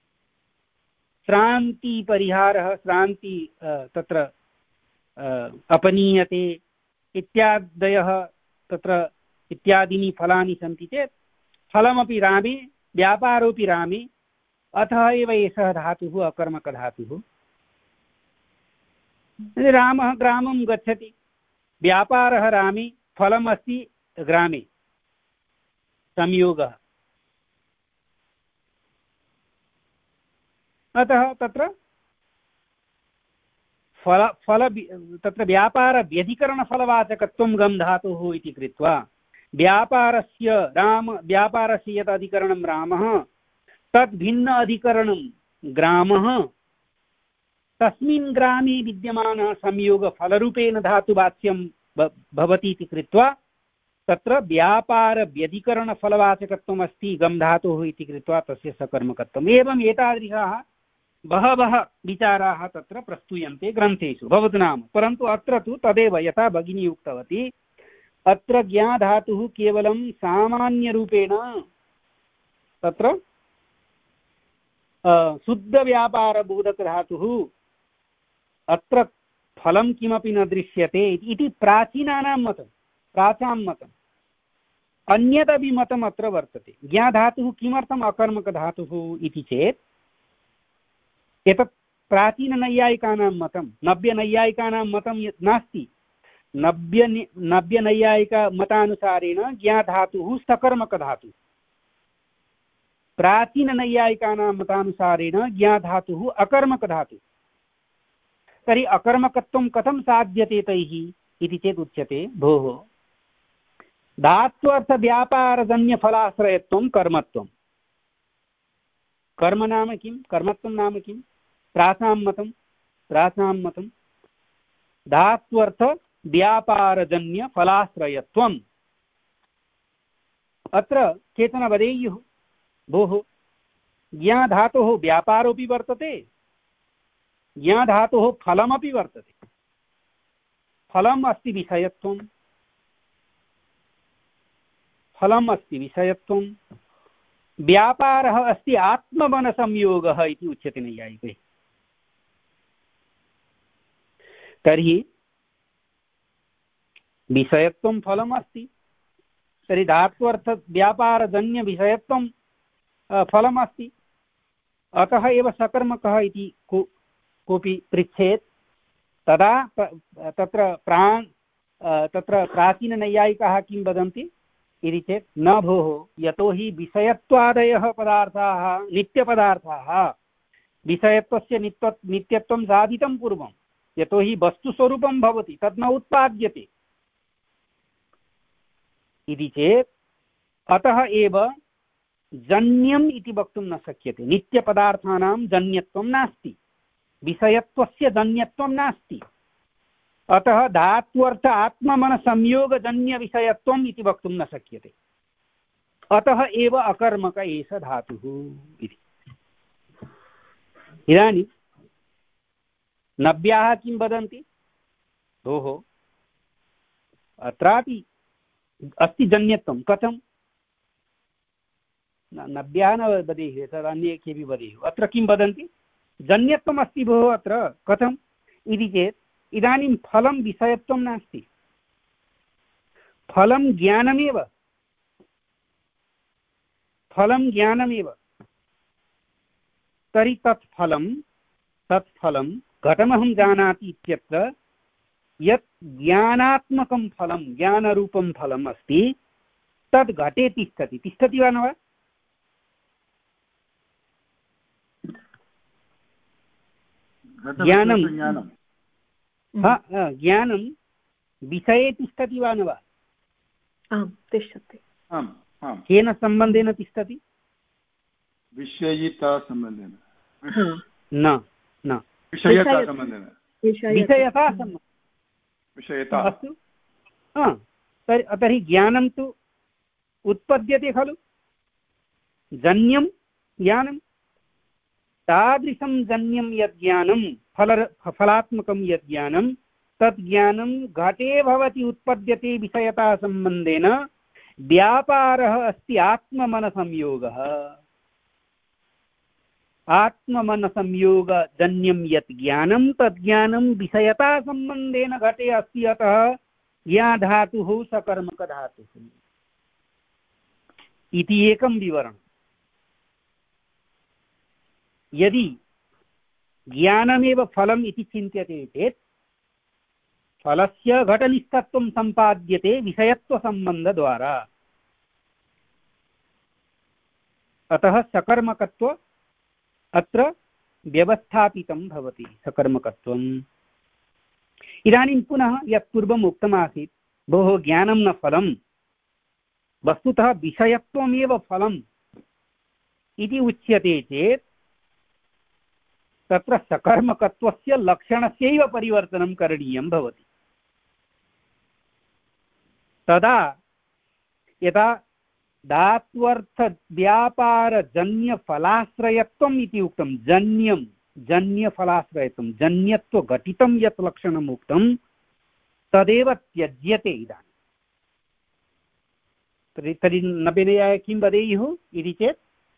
श्रान्तिपरिहारः श्रान्ति तत्र अपनीयते इत्यादयः तत्र इत्यादीनि फलानि सन्ति चेत् फलमपि रामे व्यापारोऽपि रामे अतः एव एषः धातुः अकर्मकधातुः। रामः ग्रामं गच्छति व्यापारः रामे फलमस्ति ग्रामे संयोगः, अतः तत्र फल फल तत्र व्यापारव्यधिकरणफलवाचकत्वं गम् धातुः इति कृत्वा व्यापारस्य राम व्यापारस्य यत् अधिकरणं रामः तद् भिन्न अधिकरणं ग्रामः तस्मिन् ग्रामे विद्यमानः संयोगफलरूपेण धातुवाच्यं भवति इति कृत्वा तत्र व्यापारव्यधिकरणफलवाचकत्वम् अस्ति गम् धातुः इति कृत्वा तस्य सकर्मकत्वम्। एवम् एतादृशाः बहवः विचाराः तत्र प्रस्तूयन्ते ग्रन्थेषु भवतु नाम। परन्तु अत्र तु तदेव यथा भगिनी उक्तवती अत्र ज्ञाधातुः केवलं सामान्यरूपेण तत्र शुद्धव्यापारबोधकधातुः अत्र फलं किमपि न दृश्यते इति प्राचीनानां मतं प्राचां मतम्। अन्यदपि मतम् अत्र वर्तते। ज्ञाधातुः किमर्थम् अकर्मकधातुः इति चेत् एतत् प्राचीननैयायिकानां मतं, नव्यनैयायिकानां मतं नास्ति। नव्य नव्यनैयायिकमतानुसारेण ज्ञाधातुः सकर्मकधातुः, प्राचीननैयायिकानां मतानुसारेण ज्ञाधातुः अकर्मकधातुः। तर्हि अकर्मकत्वं कथं साध्यते तैः इति चेत् उच्यते भोः धात्वर्थव्यापारजन्यफलाश्रयत्वं कर्मत्वं। कर्म नाम किं कर्मत्वं नाम किं प्रासां मतं प्रासां मतं धात्वर्थव्यापारजन्यफलाश्रयत्वम्। अत्र केचन वदेयुः भोः ज्ञा धातोः व्यापारोऽपि वर्तते, ज्ञा धातोः फलमपि वर्तते। फलम् अस्ति विषयत्वं, फलम् अस्ति विषयत्वं, व्यापारः अस्ति आत्ममनसंयोगः इति उच्यते नैयायिकैः। तर्हि विषयत्वं फलम् अस्ति, तर्हि धात्वर्थव्यापारजन्यविषयत्वं फलम् अस्ति, अतः एव सकर्मकः इति को कोऽपि पृच्छेत् तदा तत्र प्राण् तत्र प्राचीननैयायिकाः किं वदन्ति इति चेत् न भोः, यतोहि विषयत्वादयः पदार्थाः नित्यपदार्थाः, विषयत्वस्य नित्य नित्यत्वं साधितं पूर्वं, यतोहि वस्तुस्वरूपं भवति तत् न उत्पाद्यते इति चेत् अतः एव जन्यम् इति वक्तुं न शक्यते। नित्यपदार्थानां जन्यत्वं नास्ति, विषयत्वस्य जन्यत्वं नास्ति, अतः धात्वर्थ आत्ममनसंयोगजन्यविषयत्वम् इति वक्तुं न शक्यते। अतः एव अकर्मक एष धातुः इति। इदानीं नव्याः किं वदन्ति, भोः अत्रापि अस्ति जन्यत्वं, कथं? नव्याः न वदेयुः, तदन्ये केऽपि वदेयुः। अत्र किं वदन्ति, जन्यत्वम् अस्ति भोः, अत्र कथम् इति चेत् इदानीं फलं विषयत्वं नास्ति, फलं ज्ञानमेव, फलं ज्ञानमेव। तर्हि तत् फलं तत् फलं घटमहं जानाति इत्यत्र यत् ज्ञानात्मकं फलं, ज्ञानरूपं फलम् अस्ति तद् घटे तिष्ठति, तिष्ठति वा न वा? ज्ञानं ज्ञानं विषये तिष्ठति वा न वा? आम्, तिष्ठति। केन सम्बन्धेन तिष्ठति? विषयिता सम्बन्धेन न न विषयता सम्बन्धेन, विषयता सम्बन्धेन। विषयता अस्तु, तर्हि ज्ञानं तु उत्पद्यते खलु, जन्यं ज्ञानं, तादृशं जन्यं यज्ञानं फल फलात्मकं यज्ञानं तद् ज्ञानं घटे भवति, उत्पद्यते विषयता सम्बन्धेन। व्यापारः अस्ति आत्ममनसंयोगः, आत्ममनसंयोगजन्यं यत् ज्ञानं तद् ज्ञानं विषयता सम्बन्धेन घटे अस्ति, अतः ज्ञा धातुः सकर्मकधातुः इति एकं विवरणम्। यदि ज्ञानमेव फलम् इति चिन्त्यते चेत् फलस्य घटनिष्ठत्वं सम्पाद्यते विषयत्वसम्बन्धद्वारा, अतः सकर्मकत्व अत्र व्यवस्थापितं भवति, सकर्मकत्वम्। इदानीं पुनः यत् पूर्वम् उक्तमासीत्, भोः ज्ञानं न फलं, वस्तुतः विषयत्वमेव फलम् इति उच्यते चेत् तत्र सकर्मकत्वस्य लक्षणस्यैव परिवर्तनं करणीयं भवति। तदा यदा धात्वर्थव्यापारजन्यफलाश्रयत्वम् इति उक्तं, जन्यं जन्यफलाश्रयत्वं, जन्यत्वघटितं यत् लक्षणम् उक्तं तदेव त्यज्यते इदानीं। तर्हि तर्हि नव्यनैयायिकाः किं वदेयुः इति चेत्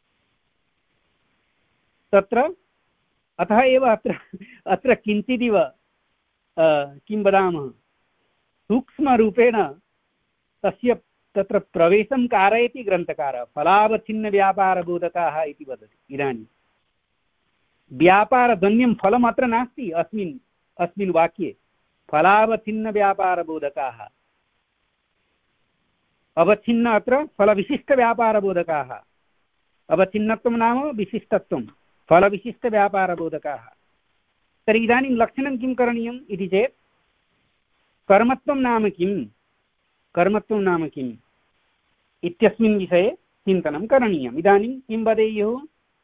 तत्र अतः एव अत्र अत्र किञ्चिदिव किं वदामः, सूक्ष्मरूपेण तस्य तत्र प्रवेशं कारयति ग्रन्थकारः। फलावच्छिन्नव्यापारबोधकाः इति वदति। इदानीं व्यापारजन्यं फलम् अत्र नास्ति, अस्मिन् अस्मिन् वाक्ये फलावच्छिन्नव्यापारबोधकाः, अवच्छिन्न अत्र फलविशिष्टव्यापारबोधकाः। अवच्छिन्नत्वं नाम विशिष्टत्वं, फलविशिष्टव्यापारबोधकाः। तर्हि इदानीं लक्षणं किं करणीयम् इति चेत् कर्मत्वं नाम किं, कर्मत्वं नाम किम् इत्यस्मिन् विषये चिन्तनं करणीयम्। इदानीं किं वदेयुः,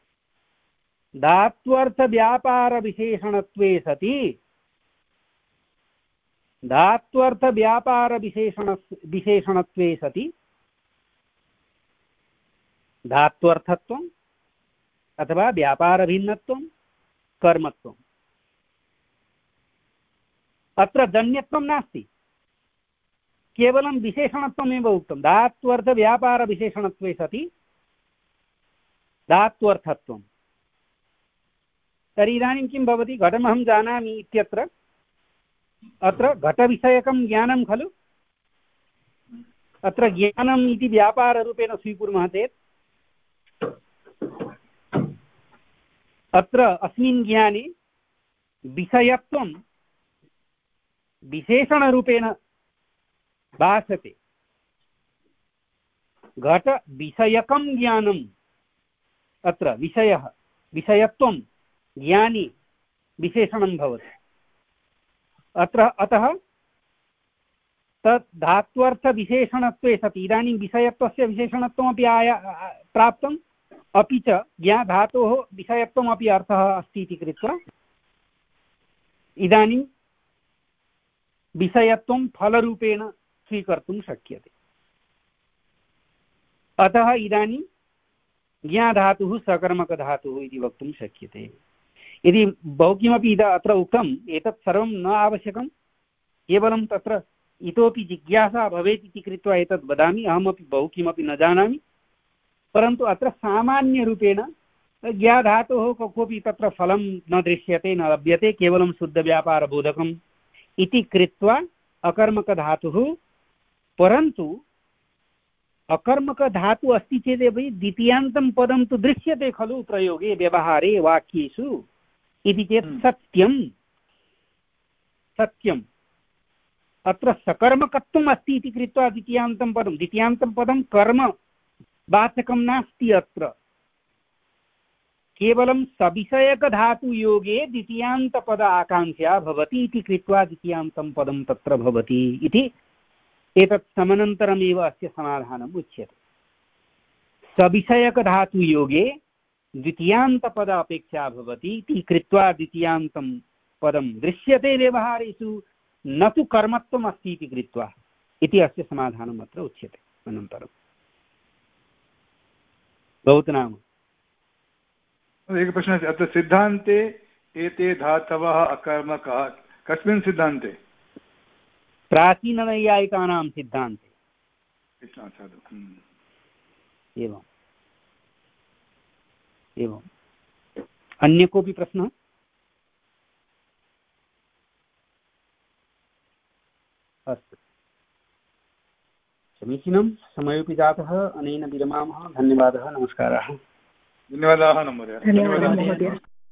धात्वर्थव्यापारविशेषणत्वे सति धात्वर्थव्यापारविशेषण विशेषणत्वे सति धात्वर्थत्वं अथवा व्यापारभिन्नत्वं कर्मत्वम्। अत्र जन्यत्वं नास्ति, केवलं विशेषणत्वमेव उक्तं। धात्वर्थव्यापारविशेषणत्वे सति धात्वर्थत्वं। तर्हि इदानीं किं भवति? घटमहं जानामि इत्यत्र अत्र घटविषयकं ज्ञानं खलु। अत्र ज्ञानम् इति व्यापाररूपेण स्वीकुर्मः चेत् अत्र अस्मिन् ज्ञाने विषयत्वं विशेषणरूपेण भासते। घटविषयकं ज्ञानम् अत्र विषयः विषयत्वं ज्ञाने विशेषणं भवति। अत्र अतः तत् धात्वर्थविशेषणत्वे सति इदानीं विषयत्वस्य विशेषणत्वमपि आया प्राप्तम्, अपि च ज्ञा धातोः विषयत्वमपि अर्थः अस्ति इति कृत्वा इदानीं विषयत्वं फलरूपेण स्वीकर्तुं शक्यते। अतः इदानीं ज्ञाधातुः सकर्मकधातुः इति वक्तुं शक्यते। यदि बहु किमपि इदा अत्र उक्तम्, एतत् सर्वं न आवश्यकं, केवलं तत्र इतोपि जिज्ञासा भवेत् इति कृत्वा एतत् वदामि। अहमपि बहु किमपि न जानामि, परन्तु अत्र सामान्यरूपेण ज्ञाधातोः कोऽपि तत्र फलं न दृश्यते, न लभ्यते, केवलं शुद्धव्यापारबोधकम् इति कृत्वा अकर्मकधातुः। परन्तु अकर्मकधातुः अस्ति चेदपि द्वितीयान्तं पदं तु दृश्यते खलु प्रयोगे, व्यवहारे, वाक्येषु। इति चेत् सत्यं सत्यम् अत्र सकर्मकत्वम् अस्ति इति कृत्वा द्वितीयान्तं पदं द्वितीयान्तं पदं कर्म वाचकं नास्ति। अत्र केवलं सविषयकधातुयोगे द्वितीयान्तपद आकाङ्क्षा भवति इति कृत्वा द्वितीयान्तं पदं तत्र भवति इति एतत् समनन्तरमेव अस्य समाधानम् उच्यते। सविषयकधातुयोगे द्वितीयान्तपद अपेक्षा भवति इति कृत्वा द्वितीयान्तं पदं दृश्यते व्यवहारेषु, न तु कर्मत्वम् अस्ति इति कृत्वा इति अस्य समाधानम् अत्र उच्यते। अनन्तरं भवतु नाम एकः प्रश्नः अस्ति। अत्र सिद्धान्ते एते धातवः अकर्मकाः, कस्मिन् सिद्धान्ते? प्राचीननैयायिकानां सिद्धान्ते। एवम् एवम् अन्य कोऽपि प्रश्नः? अस्तु, समीचीनं। समयोपि जातः, अनेन विरमामः। धन्यवादः, नमस्काराः। धन्यवादाः महोदय। धन्यवादः महोदय।